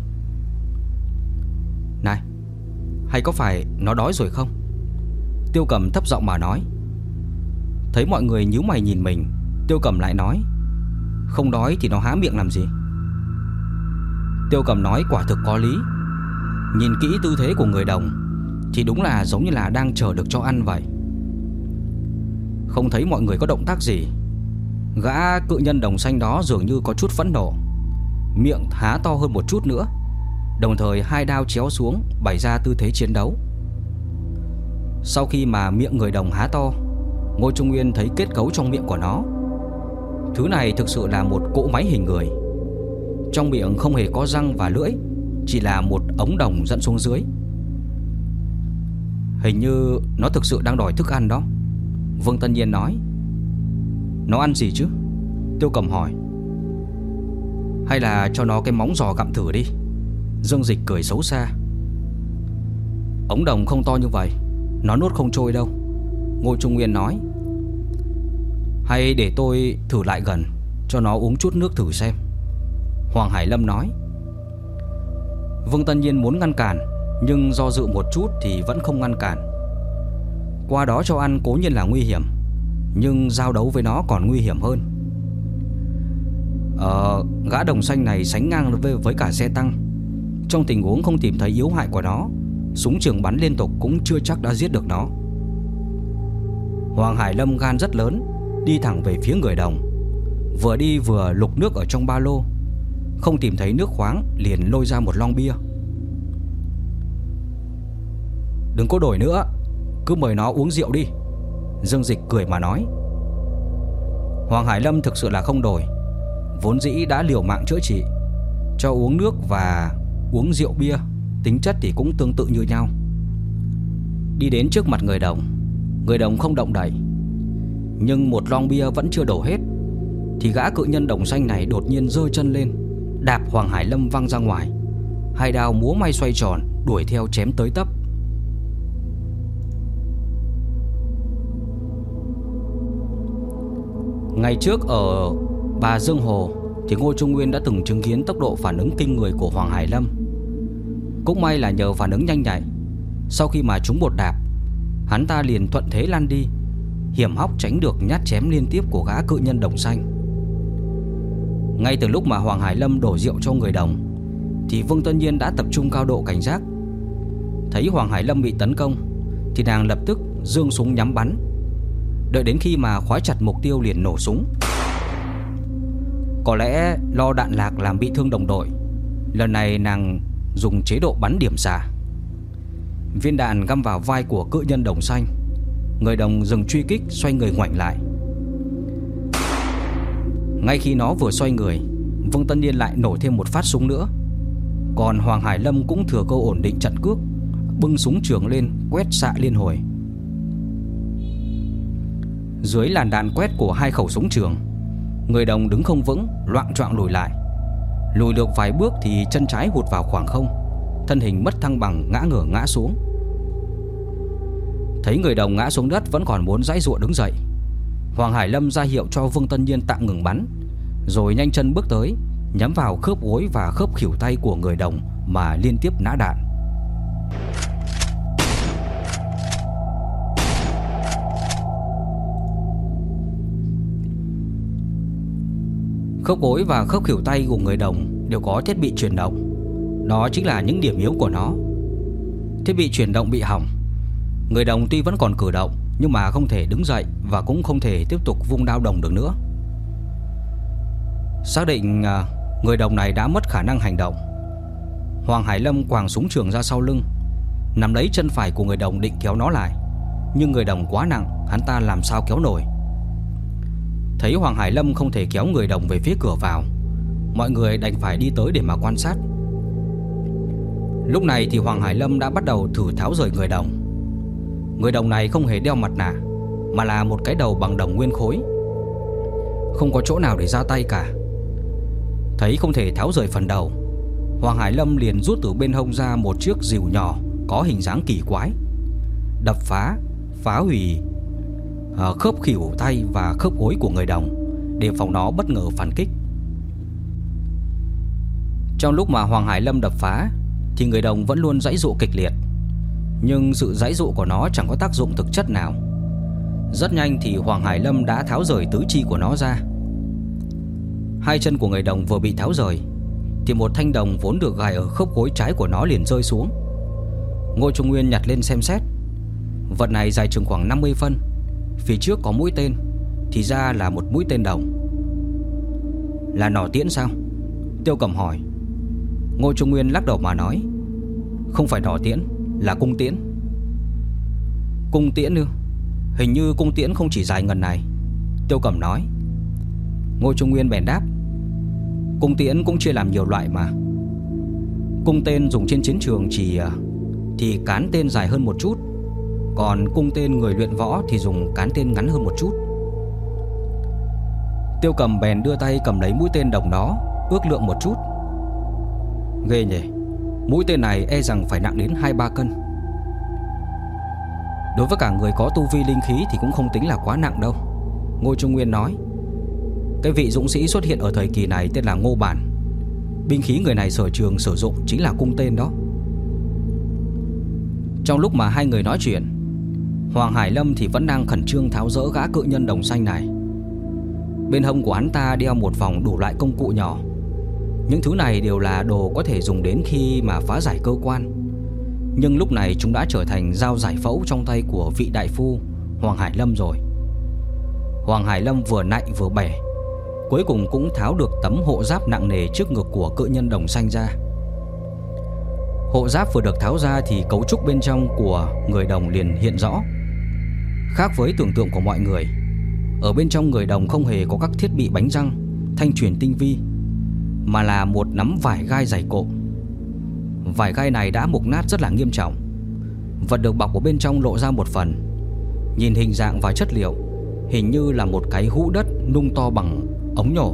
Speaker 1: Này, hay có phải nó đói rồi không? Tiêu Cầm thấp giọng mà nói. Thấy mọi người nhíu mày nhìn mình, Tiêu Cầm lại nói, không đói thì nó há miệng làm gì? Tiêu Cầm nói quả thực có lý. Nhìn kỹ tư thế của người đồng thì đúng là giống như là đang chờ được cho ăn vậy. Không thấy mọi người có động tác gì. Gã cự nhân đồng xanh đó dường như có chút phẫn nộ, miệng há to hơn một chút nữa, đồng thời hai đao chéo xuống bày ra tư thế chiến đấu. Sau khi mà miệng người đồng há to, Ngô Trung Nguyên thấy kết cấu trong miệng của nó. Thứ này thực sự là một cỗ máy hình người. Trong miệng không hề có răng và lưỡi, chỉ là một ống đồng dẫn xuống dưới. Hình như nó thực sự đang đòi thức ăn đó, Vương Tân Nhiên nói. Nó ăn gì chứ? Tiêu Cầm hỏi. Hay là cho nó cái móng giò gặm thử đi. Dương Dịch cười xấu xa. Ống đồng không to như vậy, nó nuốt không trôi đâu, Ngô Trung Nguyên nói. Hay để tôi thử lại gần, cho nó uống chút nước thử xem, Hoàng Hải Lâm nói. Vương Tân Nhiên muốn ngăn cản, nhưng do dự một chút thì vẫn không ngăn cản. Qua đó cho ăn cố nhiên là nguy hiểm, nhưng giao đấu với nó còn nguy hiểm hơn. Gã đồng xanh này sánh ngang với cả xe tăng. Trong tình huống không tìm thấy yếu hại của nó, súng trường bắn liên tục cũng chưa chắc đã giết được nó. Hoàng Hải Lâm gan rất lớn, đi thẳng về phía người đồng. Vừa đi vừa lục nước ở trong ba lô, không tìm thấy nước khoáng liền lôi ra một lon bia. Đừng có đổi nữa, cứ mời nó uống rượu đi, Dương Dịch cười mà nói. Hoàng Hải Lâm thực sự là không đổi. Vốn dĩ đã liều mạng chữa trị, cho uống nước và uống rượu bia tính chất thì cũng tương tự như nhau. Đi đến trước mặt người đồng không động đậy. Nhưng một lon bia vẫn chưa đổ hết thì gã cự nhân đồng xanh này đột nhiên giơ chân lên, đạp Hoàng Hải Lâm văng ra ngoài. Hai đao múa may xoay tròn, đuổi theo chém tới tấp. Ngày trước ở Bà Dương Hồ thì Ngô Trung Nguyên đã từng chứng kiến tốc độ phản ứng kinh người của Hoàng Hải Lâm. Cũng may là nhờ phản ứng nhanh nhạy, sau khi mà trúng một đạp, hắn ta liền thuận thế lăn đi, hiểm hóc tránh được nhát chém liên tiếp của gã cự nhân đồng xanh. Ngay từ lúc mà Hoàng Hải Lâm đổ rượu cho người đồng thì Vương Tân Nhiên đã tập trung cao độ cảnh giác. Thấy Hoàng Hải Lâm bị tấn công thì nàng lập tức giương súng nhắm bắn. Đợi đến khi mà khóa chặt mục tiêu liền nổ súng. Có lẽ lo đạn lạc làm bị thương đồng đội, lần này nàng dùng chế độ bắn điểm xạ. Viên đạn găm vào vai của cự nhân đồng xanh. Người đồng dừng truy kích, xoay người ngoảnh lại, Ngay khi nó vừa xoay người, Vương Tân Niên lại nổ thêm một phát súng nữa. Còn Hoàng Hải Lâm cũng thừa cơ ổn định trận cước, bưng súng trường lên quét xạ liên hồi. Dưới làn đạn quét của hai khẩu súng trường, người đồng đứng không vững, loạng choạng lùi lại. Lùi được vài bước thì chân trái hụt vào khoảng không, thân hình mất thăng bằng, ngã ngửa ngã xuống. Thấy người đồng ngã xuống đất vẫn còn muốn giãy giụa đứng dậy, Hoàng Hải Lâm ra hiệu cho Vương Tân Niên tạm ngừng bắn, rồi nhanh chân bước tới, nhắm vào khớp gối và khớp khuỷu tay của người đồng mà liên tiếp nã đạn. Khớp gối và khớp khuỷu tay của người đồng đều có thiết bị chuyển động. Đó chính là những điểm yếu của nó. Thiết bị chuyển động bị hỏng, người đồng tuy vẫn còn cử động nhưng mà không thể đứng dậy và cũng không thể tiếp tục vung đao đồng được nữa. Xác định người đồng này đã mất khả năng hành động, Hoàng Hải Lâm quàng súng trường ra sau lưng, nắm lấy chân phải của người đồng định kéo nó lại, nhưng người đồng quá nặng, hắn ta làm sao kéo nổi. Thấy Hoàng Hải Lâm không thể kéo người đồng về phía cửa vào, mọi người đành phải đi tới để mà quan sát. Lúc này thì Hoàng Hải Lâm đã bắt đầu thử tháo rời người đồng. Người đồng này không hề đeo mặt nạ, mà là một cái đầu bằng đồng nguyên khối, không có chỗ nào để ra tay cả. Thấy không thể tháo rời phần đầu, Hoàng Hải Lâm liền rút từ bên hông ra một chiếc rìu nhỏ có hình dáng kỳ quái, đập phá hủy khớp khuỷu tay và khớp gối của người đồng, để phòng nó bất ngờ phản kích. Trong lúc mà Hoàng Hải Lâm đập phá thì người đồng vẫn luôn giãy giụa kịch liệt, nhưng sự giãy giụa của nó chẳng có tác dụng thực chất nào. Rất nhanh thì Hoàng Hải Lâm đã tháo rời tứ chi của nó ra. Hai chân của người đồng vừa bị tháo rời thì một thanh đồng vốn được gài ở khớp gối trái của nó liền rơi xuống. Ngô Trung Nguyên nhặt lên xem xét. Vật này dài chừng khoảng 50 phân, phía trước có mũi tên, thì ra là một mũi tên đồng. Là nỏ tiễn sao? Tiêu Cẩm hỏi. Ngô Trung Nguyên lắc đầu mà nói, không phải nỏ tiễn, là cung tiễn. Cung tiễn ư? Hình như cung tiễn không chỉ dài ngần này, Tiêu Cẩm nói. Ngô Trung Nguyên bèn đáp, cung tiễn cũng chia làm nhiều loại mà. Cung tên dùng trên chiến trường thì cán tên dài hơn một chút, còn cung tên người luyện võ thì dùng cán tên ngắn hơn một chút. Tiêu Cẩm bèn đưa tay cầm lấy mũi tên đồng đó, ước lượng một chút. Ghê nhỉ, mũi tên này e rằng phải nặng đến 2-3 cân. Đối với cả người có tu vi linh khí thì cũng không tính là quá nặng đâu, Ngô Trung Nguyên nói. Cái vị dũng sĩ xuất hiện ở thời kỳ này tên là Ngô Bản. Binh khí người này sở trường sử dụng chính là cung tên đó. Trong lúc mà hai người nói chuyện, Hoàng Hải Lâm thì vẫn đang khẩn trương tháo dỡ gã cự nhân đồng xanh này. Bên hông của hắn ta đeo một vòng đủ loại công cụ nhỏ. Những thứ này đều là đồ có thể dùng đến khi mà phá giải cơ quan, nhưng lúc này chúng đã trở thành dao giải phẫu trong tay của vị đại phu Hoàng Hải Lâm rồi. Hoàng Hải Lâm vừa nạy vừa bẻ, cuối cùng cũng tháo được tấm hộ giáp nặng nề trước ngực của cự nhân đồng xanh ra. Hộ giáp vừa được tháo ra thì cấu trúc bên trong của người đồng liền hiện rõ. Khác với tưởng tượng của mọi người, ở bên trong người đồng không hề có các thiết bị bánh răng, thanh truyền tinh vi, mà là một nắm vải gai dày cộm. Vải gai này đã mục nát rất là nghiêm trọng. Vật được bọc ở bên trong lộ ra một phần. Nhìn hình dạng và chất liệu, hình như là một cái hũ đất nung to bằng ống nhổ.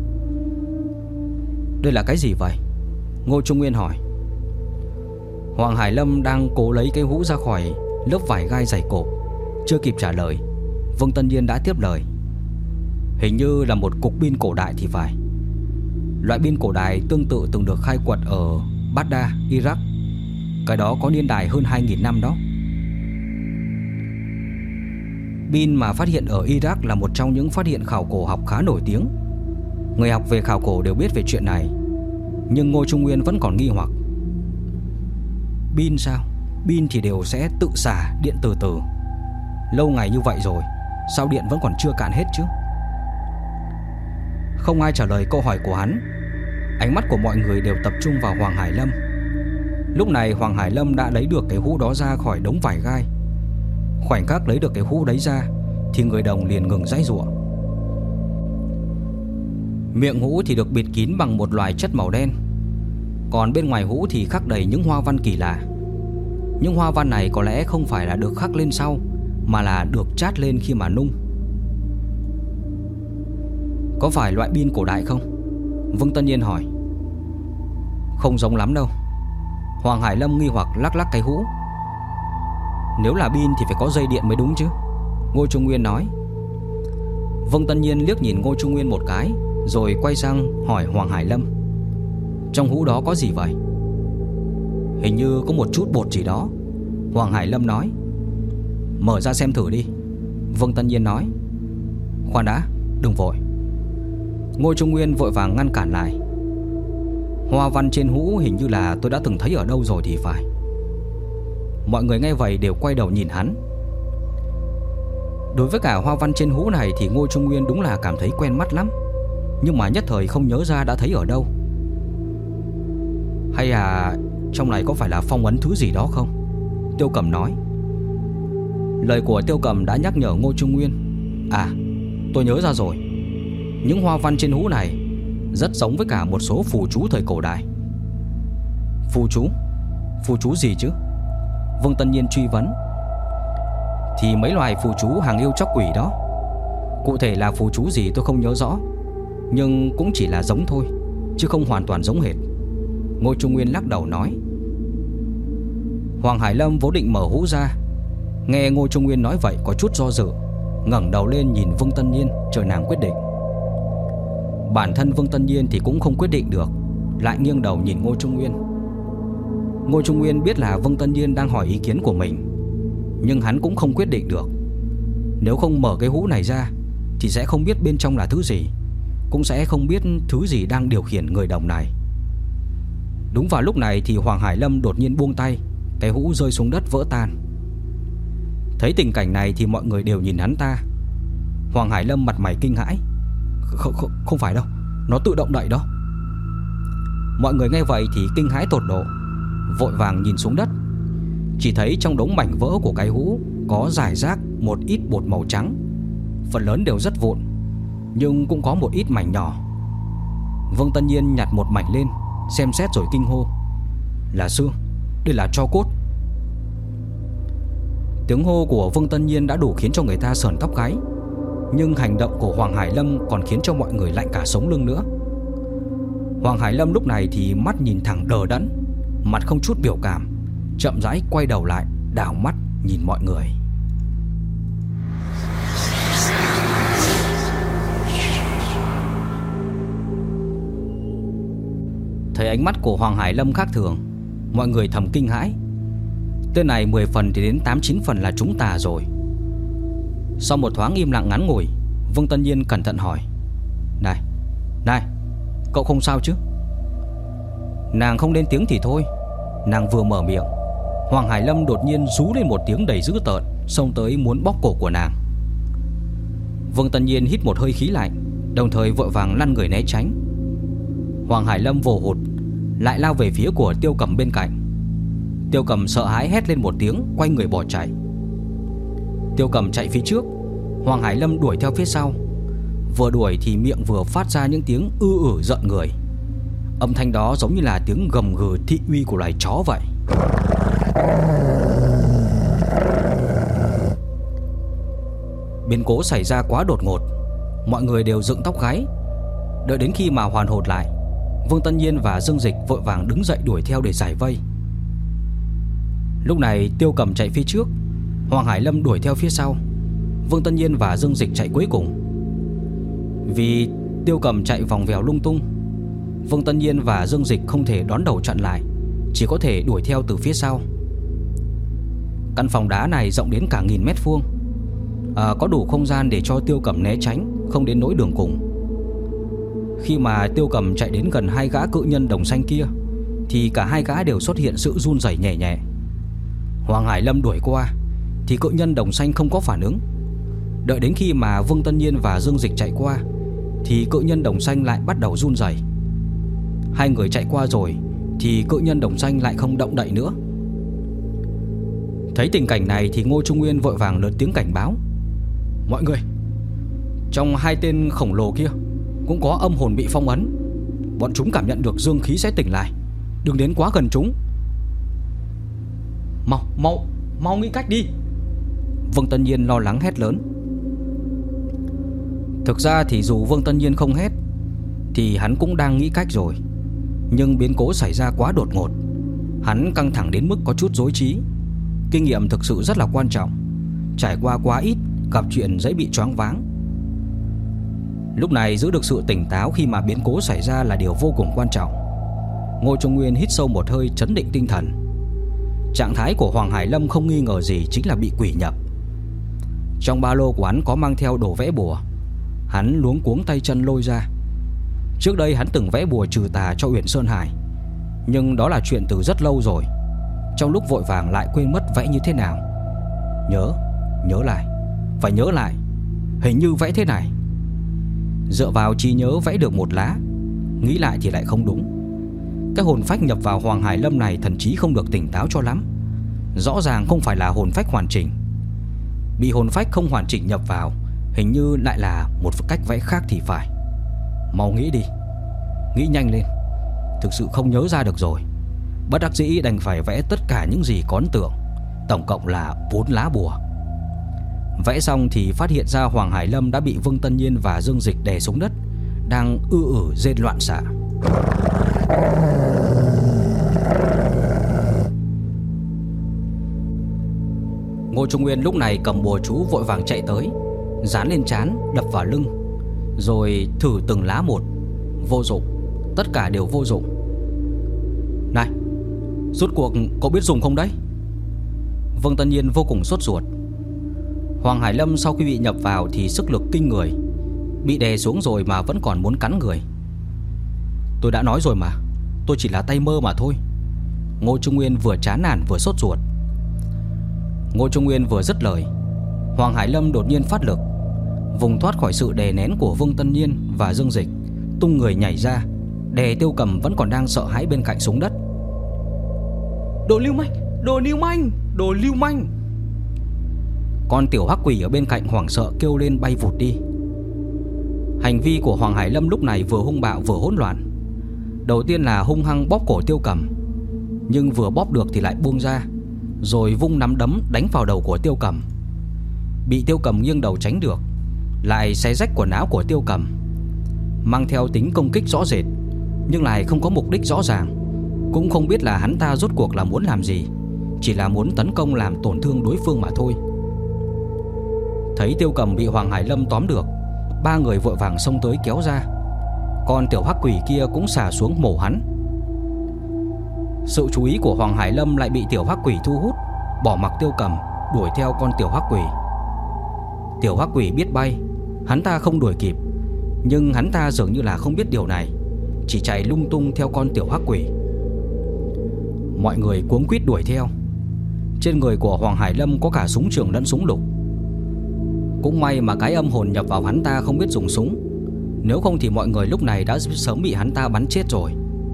Speaker 1: Đây là cái gì vậy? Ngô Trung Nguyên hỏi. Hoàng Hải Lâm đang cố lấy cái hũ ra khỏi lớp vải gai dày cộp. Chưa kịp trả lời, Vương Tân Niên đã tiếp lời. Hình như là một cục pin cổ đại thì phải. Loại pin cổ đại tương tự từng được khai quật ở Baghdad, Iraq. Cái đó có niên đại hơn 2.000 năm đó. Pin mà phát hiện ở Iraq là một trong những phát hiện khảo cổ học khá nổi tiếng. Người học về khảo cổ đều biết về chuyện này, nhưng Ngô Trung Nguyên vẫn còn nghi hoặc. Pin sao? Pin thì đều sẽ tự xả điện từ từ. Lâu ngày như vậy rồi, sao điện vẫn còn chưa cạn hết chứ? Không ai trả lời câu hỏi của hắn. Ánh mắt của mọi người đều tập trung vào Hoàng Hải Lâm. Lúc này Hoàng Hải Lâm đã lấy được cái hũ đó ra khỏi đống vải gai. Khoảnh khắc lấy được cái hũ đấy ra thì người đồng liền ngừng giãy giụa. Miệng hũ thì được bịt kín bằng một loại chất màu đen, còn bên ngoài hũ thì khắc đầy những hoa văn kỳ lạ. Những hoa văn này có lẽ không phải là được khắc lên sau, mà là được chát lên khi mà nung. Có phải loại pin cổ đại không? Vương Tân Nhiên hỏi. Không giống lắm đâu. Hoàng Hải Lâm nghi hoặc lắc lắc cái hũ. Nếu là pin thì phải có dây điện mới đúng chứ, Ngô Trung Nguyên nói. Vương Tân Nhiên liếc nhìn Ngô Trung Nguyên một cái, rồi quay sang hỏi Hoàng Hải Lâm. Trong hũ đó có gì vậy? Hình như có một chút bột gì đó, Hoàng Hải Lâm nói. Mở ra xem thử đi, Vương Tân Nhiên nói. Khoan đã, đừng vội. Ngô Trung Nguyên vội vàng ngăn cản lại. Hoa văn trên hũ hình như là tôi đã từng thấy ở đâu rồi thì phải. Mọi người nghe vậy đều quay đầu nhìn hắn. Đối với cả hoa văn trên hũ này thì Ngô Trung Nguyên đúng là cảm thấy quen mắt lắm, nhưng mà nhất thời không nhớ ra đã thấy ở đâu. Hay là trong này có phải là phong ấn thứ gì đó không? Tiêu Cầm nói. Lời của Tiêu Cầm đã nhắc nhở Ngô Trung Nguyên. À, tôi nhớ ra rồi. Những hoa văn trên hũ này rất giống với cả một số phù chú thời cổ đại. Phù chú? Phù chú gì chứ? Vương Tân Nhiên truy vấn. Thì mấy loài phù chú hàng yêu chóc quỷ đó. Cụ thể là phù chú gì tôi không nhớ rõ, nhưng cũng chỉ là giống thôi, chứ không hoàn toàn giống hệt, Ngô Trung Nguyên lắc đầu nói. Hoàng Hải Lâm vốn định mở hũ ra, nghe Ngô Trung Nguyên nói vậy có chút do dự, ngẩng đầu lên nhìn Vương Tân Nhiên chờ nàng quyết định. Bản thân Vương Tân Nhiên thì cũng không quyết định được, lại nghiêng đầu nhìn Ngô Trung Nguyên. Ngô Trung Nguyên biết là Vương Tân Nhiên đang hỏi ý kiến của mình, nhưng hắn cũng không quyết định được. Nếu không mở cái hũ này ra thì sẽ không biết bên trong là thứ gì, cũng sẽ không biết thứ gì đang điều khiển người đồng này. Đúng vào lúc này thì Hoàng Hải Lâm đột nhiên buông tay, cái hũ rơi xuống đất vỡ tan. Thấy tình cảnh này thì mọi người đều nhìn hắn ta. Hoàng Hải Lâm mặt mày kinh hãi. Không phải đâu, nó tự động đậy đó. Mọi người nghe vậy thì kinh hãi tột độ, vội vàng nhìn xuống đất. Chỉ thấy trong đống mảnh vỡ của cái hũ có rải rác một ít bột màu trắng. Phần lớn đều rất vụn, nhưng cũng có một ít mảnh nhỏ. Vương Tân Nhiên nhặt một mảnh lên, xem xét rồi kinh hô. Là xương, đây là tro cốt. Tiếng hô của Vương Tân Nhiên đã đủ khiến cho người ta sởn tóc gáy, nhưng hành động của Hoàng Hải Lâm còn khiến cho mọi người lạnh cả sống lưng nữa. Hoàng Hải Lâm lúc này thì mắt nhìn thẳng đờ đẫn, mặt không chút biểu cảm, chậm rãi quay đầu lại, đảo mắt nhìn mọi người. Thấy ánh mắt của Hoàng Hải Lâm khác thường, mọi người thầm kinh hãi. Tên này 10 phần thì đến 8-9 phần là trúng tà rồi. Sau một thoáng im lặng ngắn ngủi, Vương Tân Nhiên cẩn thận hỏi. Này, cậu không sao chứ? Nàng không lên tiếng thì thôi, nàng vừa mở miệng, Hoàng Hải Lâm đột nhiên rú lên một tiếng đầy dữ tợn, xông tới muốn bóp cổ của nàng. Vương Tân Nhiên hít một hơi khí lạnh, đồng thời vội vàng lăn người né tránh. Hoàng Hải Lâm vồ hụt, lại lao về phía của Tiêu Cầm bên cạnh. Tiêu Cầm sợ hãi hét lên một tiếng, quay người bỏ chạy. Tiêu Cầm chạy phía trước, Hoàng Hải Lâm đuổi theo phía sau. Vừa đuổi thì miệng vừa phát ra những tiếng giận người. Âm thanh đó giống như là tiếng gầm gừ thị uy của loài chó vậy. Biến cố xảy ra quá đột ngột, mọi người đều dựng tóc gáy. Đợi đến khi mà hoàn hồn lại, Vương Tân Nhiên và Dương Dịch vội vàng đứng dậy đuổi theo để giải vây. Lúc này Tiêu Cầm chạy phía trước, Hoàng Hải Lâm đuổi theo phía sau, Vương Tân Nhiên và Dương Dịch chạy cuối cùng. Vì Tiêu Cầm chạy vòng vèo lung tung, Vương Tân Nhiên và Dương Dịch không thể đón đầu chặn lại, chỉ có thể đuổi theo từ phía sau. Căn phòng đá này rộng đến cả 1000 mét vuông, có đủ không gian để cho Tiêu Cầm né tránh, không đến nỗi đường cùng. Khi mà Tiêu Cầm chạy đến gần hai gã cự nhân đồng xanh kia thì cả hai gã đều xuất hiện sự run rẩy nhẹ nhẹ. Hoàng Hải Lâm đuổi qua thì cự nhân đồng xanh không có phản ứng. Đợi đến khi mà Vương Tân Nhiên và Dương Dịch chạy qua thì cự nhân đồng xanh lại bắt đầu run rẩy. Hai người chạy qua rồi thì cự nhân đồng xanh lại không động đậy nữa. Thấy tình cảnh này thì Ngô Trung Nguyên vội vàng lớn tiếng cảnh báo. Mọi người, trong hai tên khổng lồ kia cũng có âm hồn bị phong ấn. Bọn chúng cảm nhận được dương khí sẽ tỉnh lại. Đừng đến quá gần chúng. Mau nghĩ cách đi. Vương Tân Nhiên lo lắng hét lớn. Thực ra thì dù Vương Tân Nhiên không hét thì hắn cũng đang nghĩ cách rồi. Nhưng biến cố xảy ra quá đột ngột. Hắn căng thẳng đến mức có chút rối trí. Kinh nghiệm thực sự rất là quan trọng. Trải qua quá ít, gặp chuyện dễ bị choáng váng. Lúc này giữ được sự tỉnh táo khi mà biến cố xảy ra là điều vô cùng quan trọng. Ngô Trung Nguyên hít sâu một hơi, trấn định tinh thần. Trạng thái của Hoàng Hải Lâm không nghi ngờ gì chính là bị quỷ nhập. Trong ba lô của hắn có mang theo đồ vẽ bùa. Hắn luống cuống tay chân lôi ra. Trước đây hắn từng vẽ bùa trừ tà cho Uyển Sơn Hải, nhưng đó là chuyện từ rất lâu rồi. Trong lúc vội vàng lại quên mất vẽ như thế nào. Nhớ lại. Phải nhớ lại. Hình như vẽ thế này. Dựa vào trí nhớ vẽ được một lá. Nghĩ lại thì lại không đúng. Cái hồn phách nhập vào Hoàng Hải Lâm này thần trí không được tỉnh táo cho lắm. Rõ ràng không phải là hồn phách hoàn chỉnh. Bị hồn phách không hoàn chỉnh nhập vào, hình như lại là một cách vẽ khác thì phải. Mau nghĩ đi. Nghĩ nhanh lên. Thực sự không nhớ ra được rồi. Bất đắc dĩ đành phải vẽ tất cả những gì có ấn tượng. Tổng cộng là 4 lá bùa. Vẽ xong thì phát hiện ra Hoàng Hải Lâm đã bị Vương Tân Nhiên và Dương Dịch đè xuống đất, đang rên loạn xạ. Ngô Trung Nguyên lúc này cầm bùa chú vội vàng chạy tới, dán lên trán, đập vào lưng, rồi thử từng lá một. Vô dụng. Tất cả đều vô dụng. Này, rốt cuộc có biết dùng không đấy? Vương Tân Nhiên vô cùng sốt ruột. Hoàng Hải Lâm sau khi bị nhập vào thì sức lực kinh người. Bị đè xuống rồi mà vẫn còn muốn cắn người. Tôi đã nói rồi mà, tôi chỉ là tay mơ mà thôi. Ngô Trung Nguyên vừa chán nản vừa sốt ruột. Ngô Trung Nguyên vừa dứt lời, Hoàng Hải Lâm đột nhiên phát lực, vùng thoát khỏi sự đè nén của Vương Tân Nhiên và Dương Dịch, tung người nhảy ra, đè Tiêu Cầm vẫn còn đang sợ hãi bên cạnh xuống đất. Đồ lưu manh, đồ lưu manh, đồ lưu manh. Con tiểu hắc quỷ ở bên cạnh hoảng sợ kêu lên bay vụt đi. Hành vi của Hoàng Hải Lâm lúc này vừa hung bạo vừa hỗn loạn. Đầu tiên là hung hăng bóp cổ Tiêu Cầm, nhưng vừa bóp được thì lại buông ra, rồi vung nắm đấm đánh vào đầu của Tiêu Cầm. Bị Tiêu Cầm nghiêng đầu tránh được, lại xé rách quần áo của Tiêu Cầm, mang theo tính công kích rõ rệt, nhưng lại không có mục đích rõ ràng. Cũng không biết là hắn ta rốt cuộc là muốn làm gì, chỉ là muốn tấn công làm tổn thương đối phương mà thôi. Thấy Tiêu Cầm bị Hoàng Hải Lâm tóm được, ba người vội vàng xông tới kéo ra. Con tiểu hắc quỷ kia cũng xả xuống mổ hắn. Sự chú ý của Hoàng Hải Lâm lại bị tiểu hắc quỷ thu hút, bỏ mặc Tiêu Cầm đuổi theo con tiểu hắc quỷ. Tiểu hắc quỷ biết bay, hắn ta không đuổi kịp, nhưng hắn ta dường như là không biết điều này, chỉ chạy lung tung theo con tiểu hắc quỷ. Mọi người cuống quýt đuổi theo. Trên người của Hoàng Hải Lâm có cả súng trường lẫn súng lục. Cũng may mà cái âm hồn nhập vào hắn ta không biết dùng súng, nếu không thì mọi người lúc này đã sớm bị hắn ta bắn chết rồi.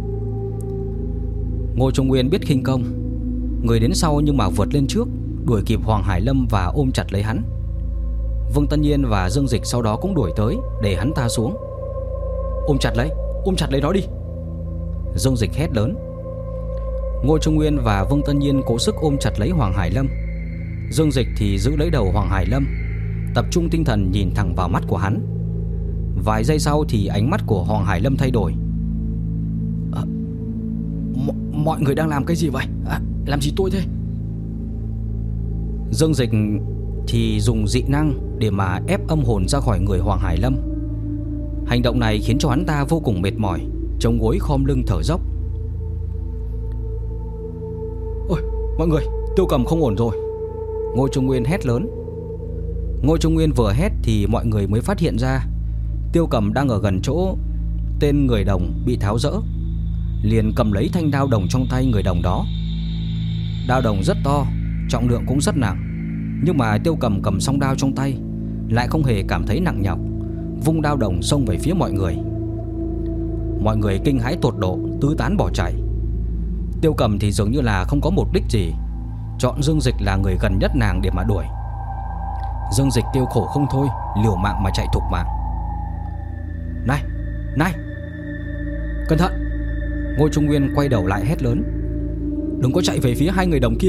Speaker 1: Ngô Trung Nguyên biết khinh công, người đến sau nhưng mà vượt lên trước, đuổi kịp Hoàng Hải Lâm và ôm chặt lấy hắn. Vương Tân Nhiên và Dương Dịch sau đó cũng đuổi tới để hắn ta xuống. Ôm chặt lấy nó đi. Dương Dịch hét lớn. Ngô Trung Nguyên và Vương Tân Nhiên cố sức ôm chặt lấy Hoàng Hải Lâm. Dương Dịch thì giữ lấy đầu Hoàng Hải Lâm, tập trung tinh thần nhìn thẳng vào mắt của hắn. Vài giây sau thì ánh mắt của Hoàng Hải Lâm thay đổi. Mọi người đang làm cái gì vậy? Làm gì tôi thế? Dương Dịch thì dùng dị năng để mà ép âm hồn ra khỏi người Hoàng Hải Lâm. Hành động này khiến cho hắn ta vô cùng mệt mỏi, chống gối khom lưng thở dốc. Ôi, mọi người, Tiêu Cầm không ổn rồi. Ngô Trung Nguyên hét lớn. Ngô Trung Nguyên vừa hét thì mọi người mới phát hiện ra Tiêu Cầm đang ở gần chỗ tên người đồng bị tháo rỡ, liền cầm lấy thanh đao đồng trong tay người đồng đó. Đao đồng rất to, trọng lượng cũng rất nặng, nhưng mà Tiêu Cầm cầm xong đao trong tay lại không hề cảm thấy nặng nhọc, vung đao đồng xông về phía mọi người. Mọi người kinh hãi tột độ, tứ tán bỏ chạy. Tiêu Cầm thì dường như là không có mục đích gì, chọn Dương Dịch là người gần nhất nàng để mà đuổi. Dương Dịch kêu khổ không thôi, liều mạng mà chạy thục mạng. Này, Này, cẩn thận! Ngô Trung Nguyên quay đầu lại hét lớn: Đừng có chạy về phía hai người đồng kia.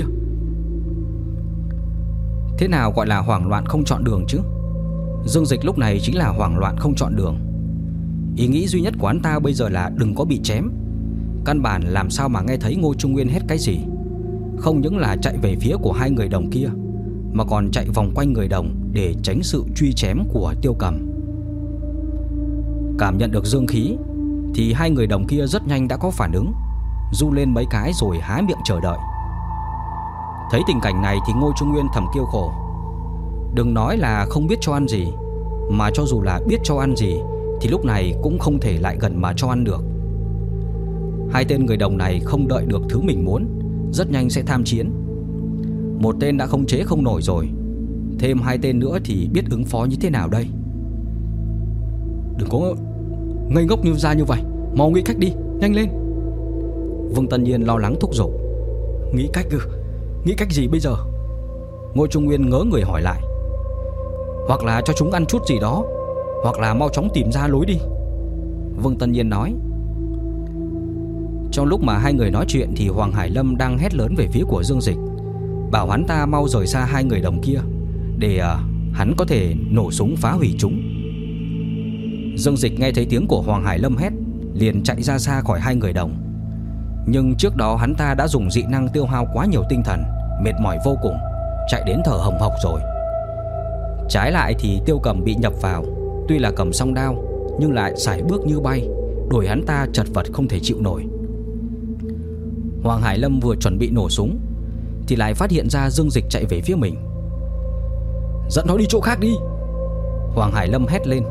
Speaker 1: Thế nào gọi là hoảng loạn không chọn đường chứ? Dương Dịch lúc này chính là hoảng loạn không chọn đường. Ý nghĩ duy nhất của hắn ta bây giờ là đừng có bị chém. Căn bản làm sao mà nghe thấy Ngô Trung Nguyên hét cái gì. Không những là chạy về phía của hai người đồng kia, mà còn chạy vòng quanh người đồng để tránh sự truy chém của Tiêu Cầm. Cảm nhận được dương khí thì hai người đồng kia rất nhanh đã có phản ứng, du lên mấy cái rồi há miệng chờ đợi. Thấy tình cảnh này thì Ngô Trung Nguyên thầm kêu khổ. Đừng nói là không biết cho ăn gì, mà cho dù là biết cho ăn gì thì lúc này cũng không thể lại gần mà cho ăn được. Hai tên người đồng này không đợi được thứ mình muốn, rất nhanh sẽ tham chiến. Một tên đã khống chế không nổi rồi, thêm hai tên nữa thì biết ứng phó như thế nào đây? Đừng có ngây ngốc như ra như vậy, mau nghĩ cách đi, nhanh lên! Vương Tân Nhiên lo lắng thúc giục. Nghĩ cách ư? Nghĩ cách gì bây giờ? Ngô Trung Nguyên ngớ người hỏi lại. Hoặc là cho chúng ăn chút gì đó, hoặc là mau chóng tìm ra lối đi, Vương Tân Nhiên nói. Trong lúc mà hai người nói chuyện thì Hoàng Hải Lâm đang hét lớn về phía của Dương Dịch, bảo hắn ta mau rời xa hai người đồng kia để hắn có thể nổ súng phá hủy chúng. Dương Dịch nghe thấy tiếng của Hoàng Hải Lâm hét, liền chạy ra xa khỏi hai người đồng. Nhưng trước đó hắn ta đã dùng dị năng tiêu hao quá nhiều tinh thần, mệt mỏi vô cùng, chạy đến thở hồng hộc rồi. Trái lại thì Tiêu Cầm bị nhập vào, tuy là cầm song đao nhưng lại sải bước như bay, đuổi hắn ta chật vật không thể chịu nổi. Hoàng Hải Lâm vừa chuẩn bị nổ súng thì lại phát hiện ra Dương Dịch chạy về phía mình. Dẫn nó đi chỗ khác đi, Hoàng Hải Lâm hét lên.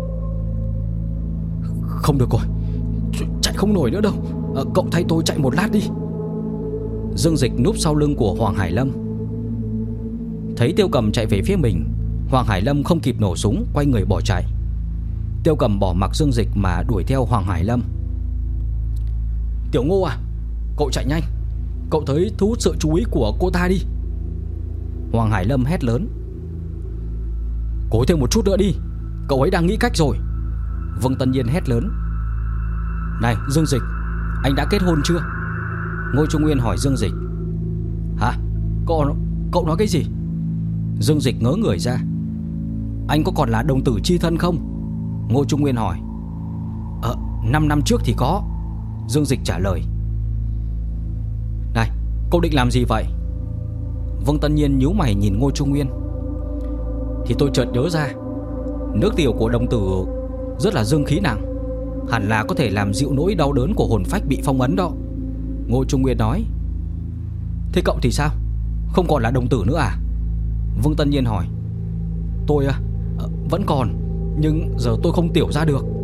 Speaker 1: Không được rồi, chạy không nổi nữa đâu, cậu thay tôi chạy một lát đi. Dương Dịch núp sau lưng của Hoàng Hải Lâm. Thấy Tiêu Cầm chạy về phía mình, Hoàng Hải Lâm không kịp nổ súng, quay người bỏ chạy. Tiêu Cầm bỏ mặc Dương Dịch mà đuổi theo Hoàng Hải Lâm. Tiểu Ngô à, cậu chạy nhanh, cậu thấy thu hút sự chú ý của cô ta đi, Hoàng Hải Lâm hét lớn. Cố thêm một chút nữa đi, cậu ấy đang nghĩ cách rồi, Vương Tân Nhiên hét lớn. Này Dương Dịch, anh đã kết hôn chưa? Ngô Trung Nguyên hỏi Dương Dịch. Hả? Cậu nói cái gì? Dương Dịch ngớ người ra. Anh có còn là đồng tử chi thân không? Ngô Trung Nguyên hỏi. 5 năm trước thì có, Dương Dịch trả lời. Này, cậu định làm gì vậy? Vương Tân Nhiên nhíu mày nhìn Ngô Trung Nguyên. Thì tôi chợt nhớ ra, nước tiểu của đồng tử rất là dương khí nặng, hẳn là có thể làm dịu nỗi đau đớn của hồn phách bị phong ấn đó, Ngô Trung Nguyên nói. Thế cậu thì sao? Không còn là đồng tử nữa à? Vương Tân Nhiên hỏi. Tôi vẫn còn, nhưng giờ tôi không tiểu ra được,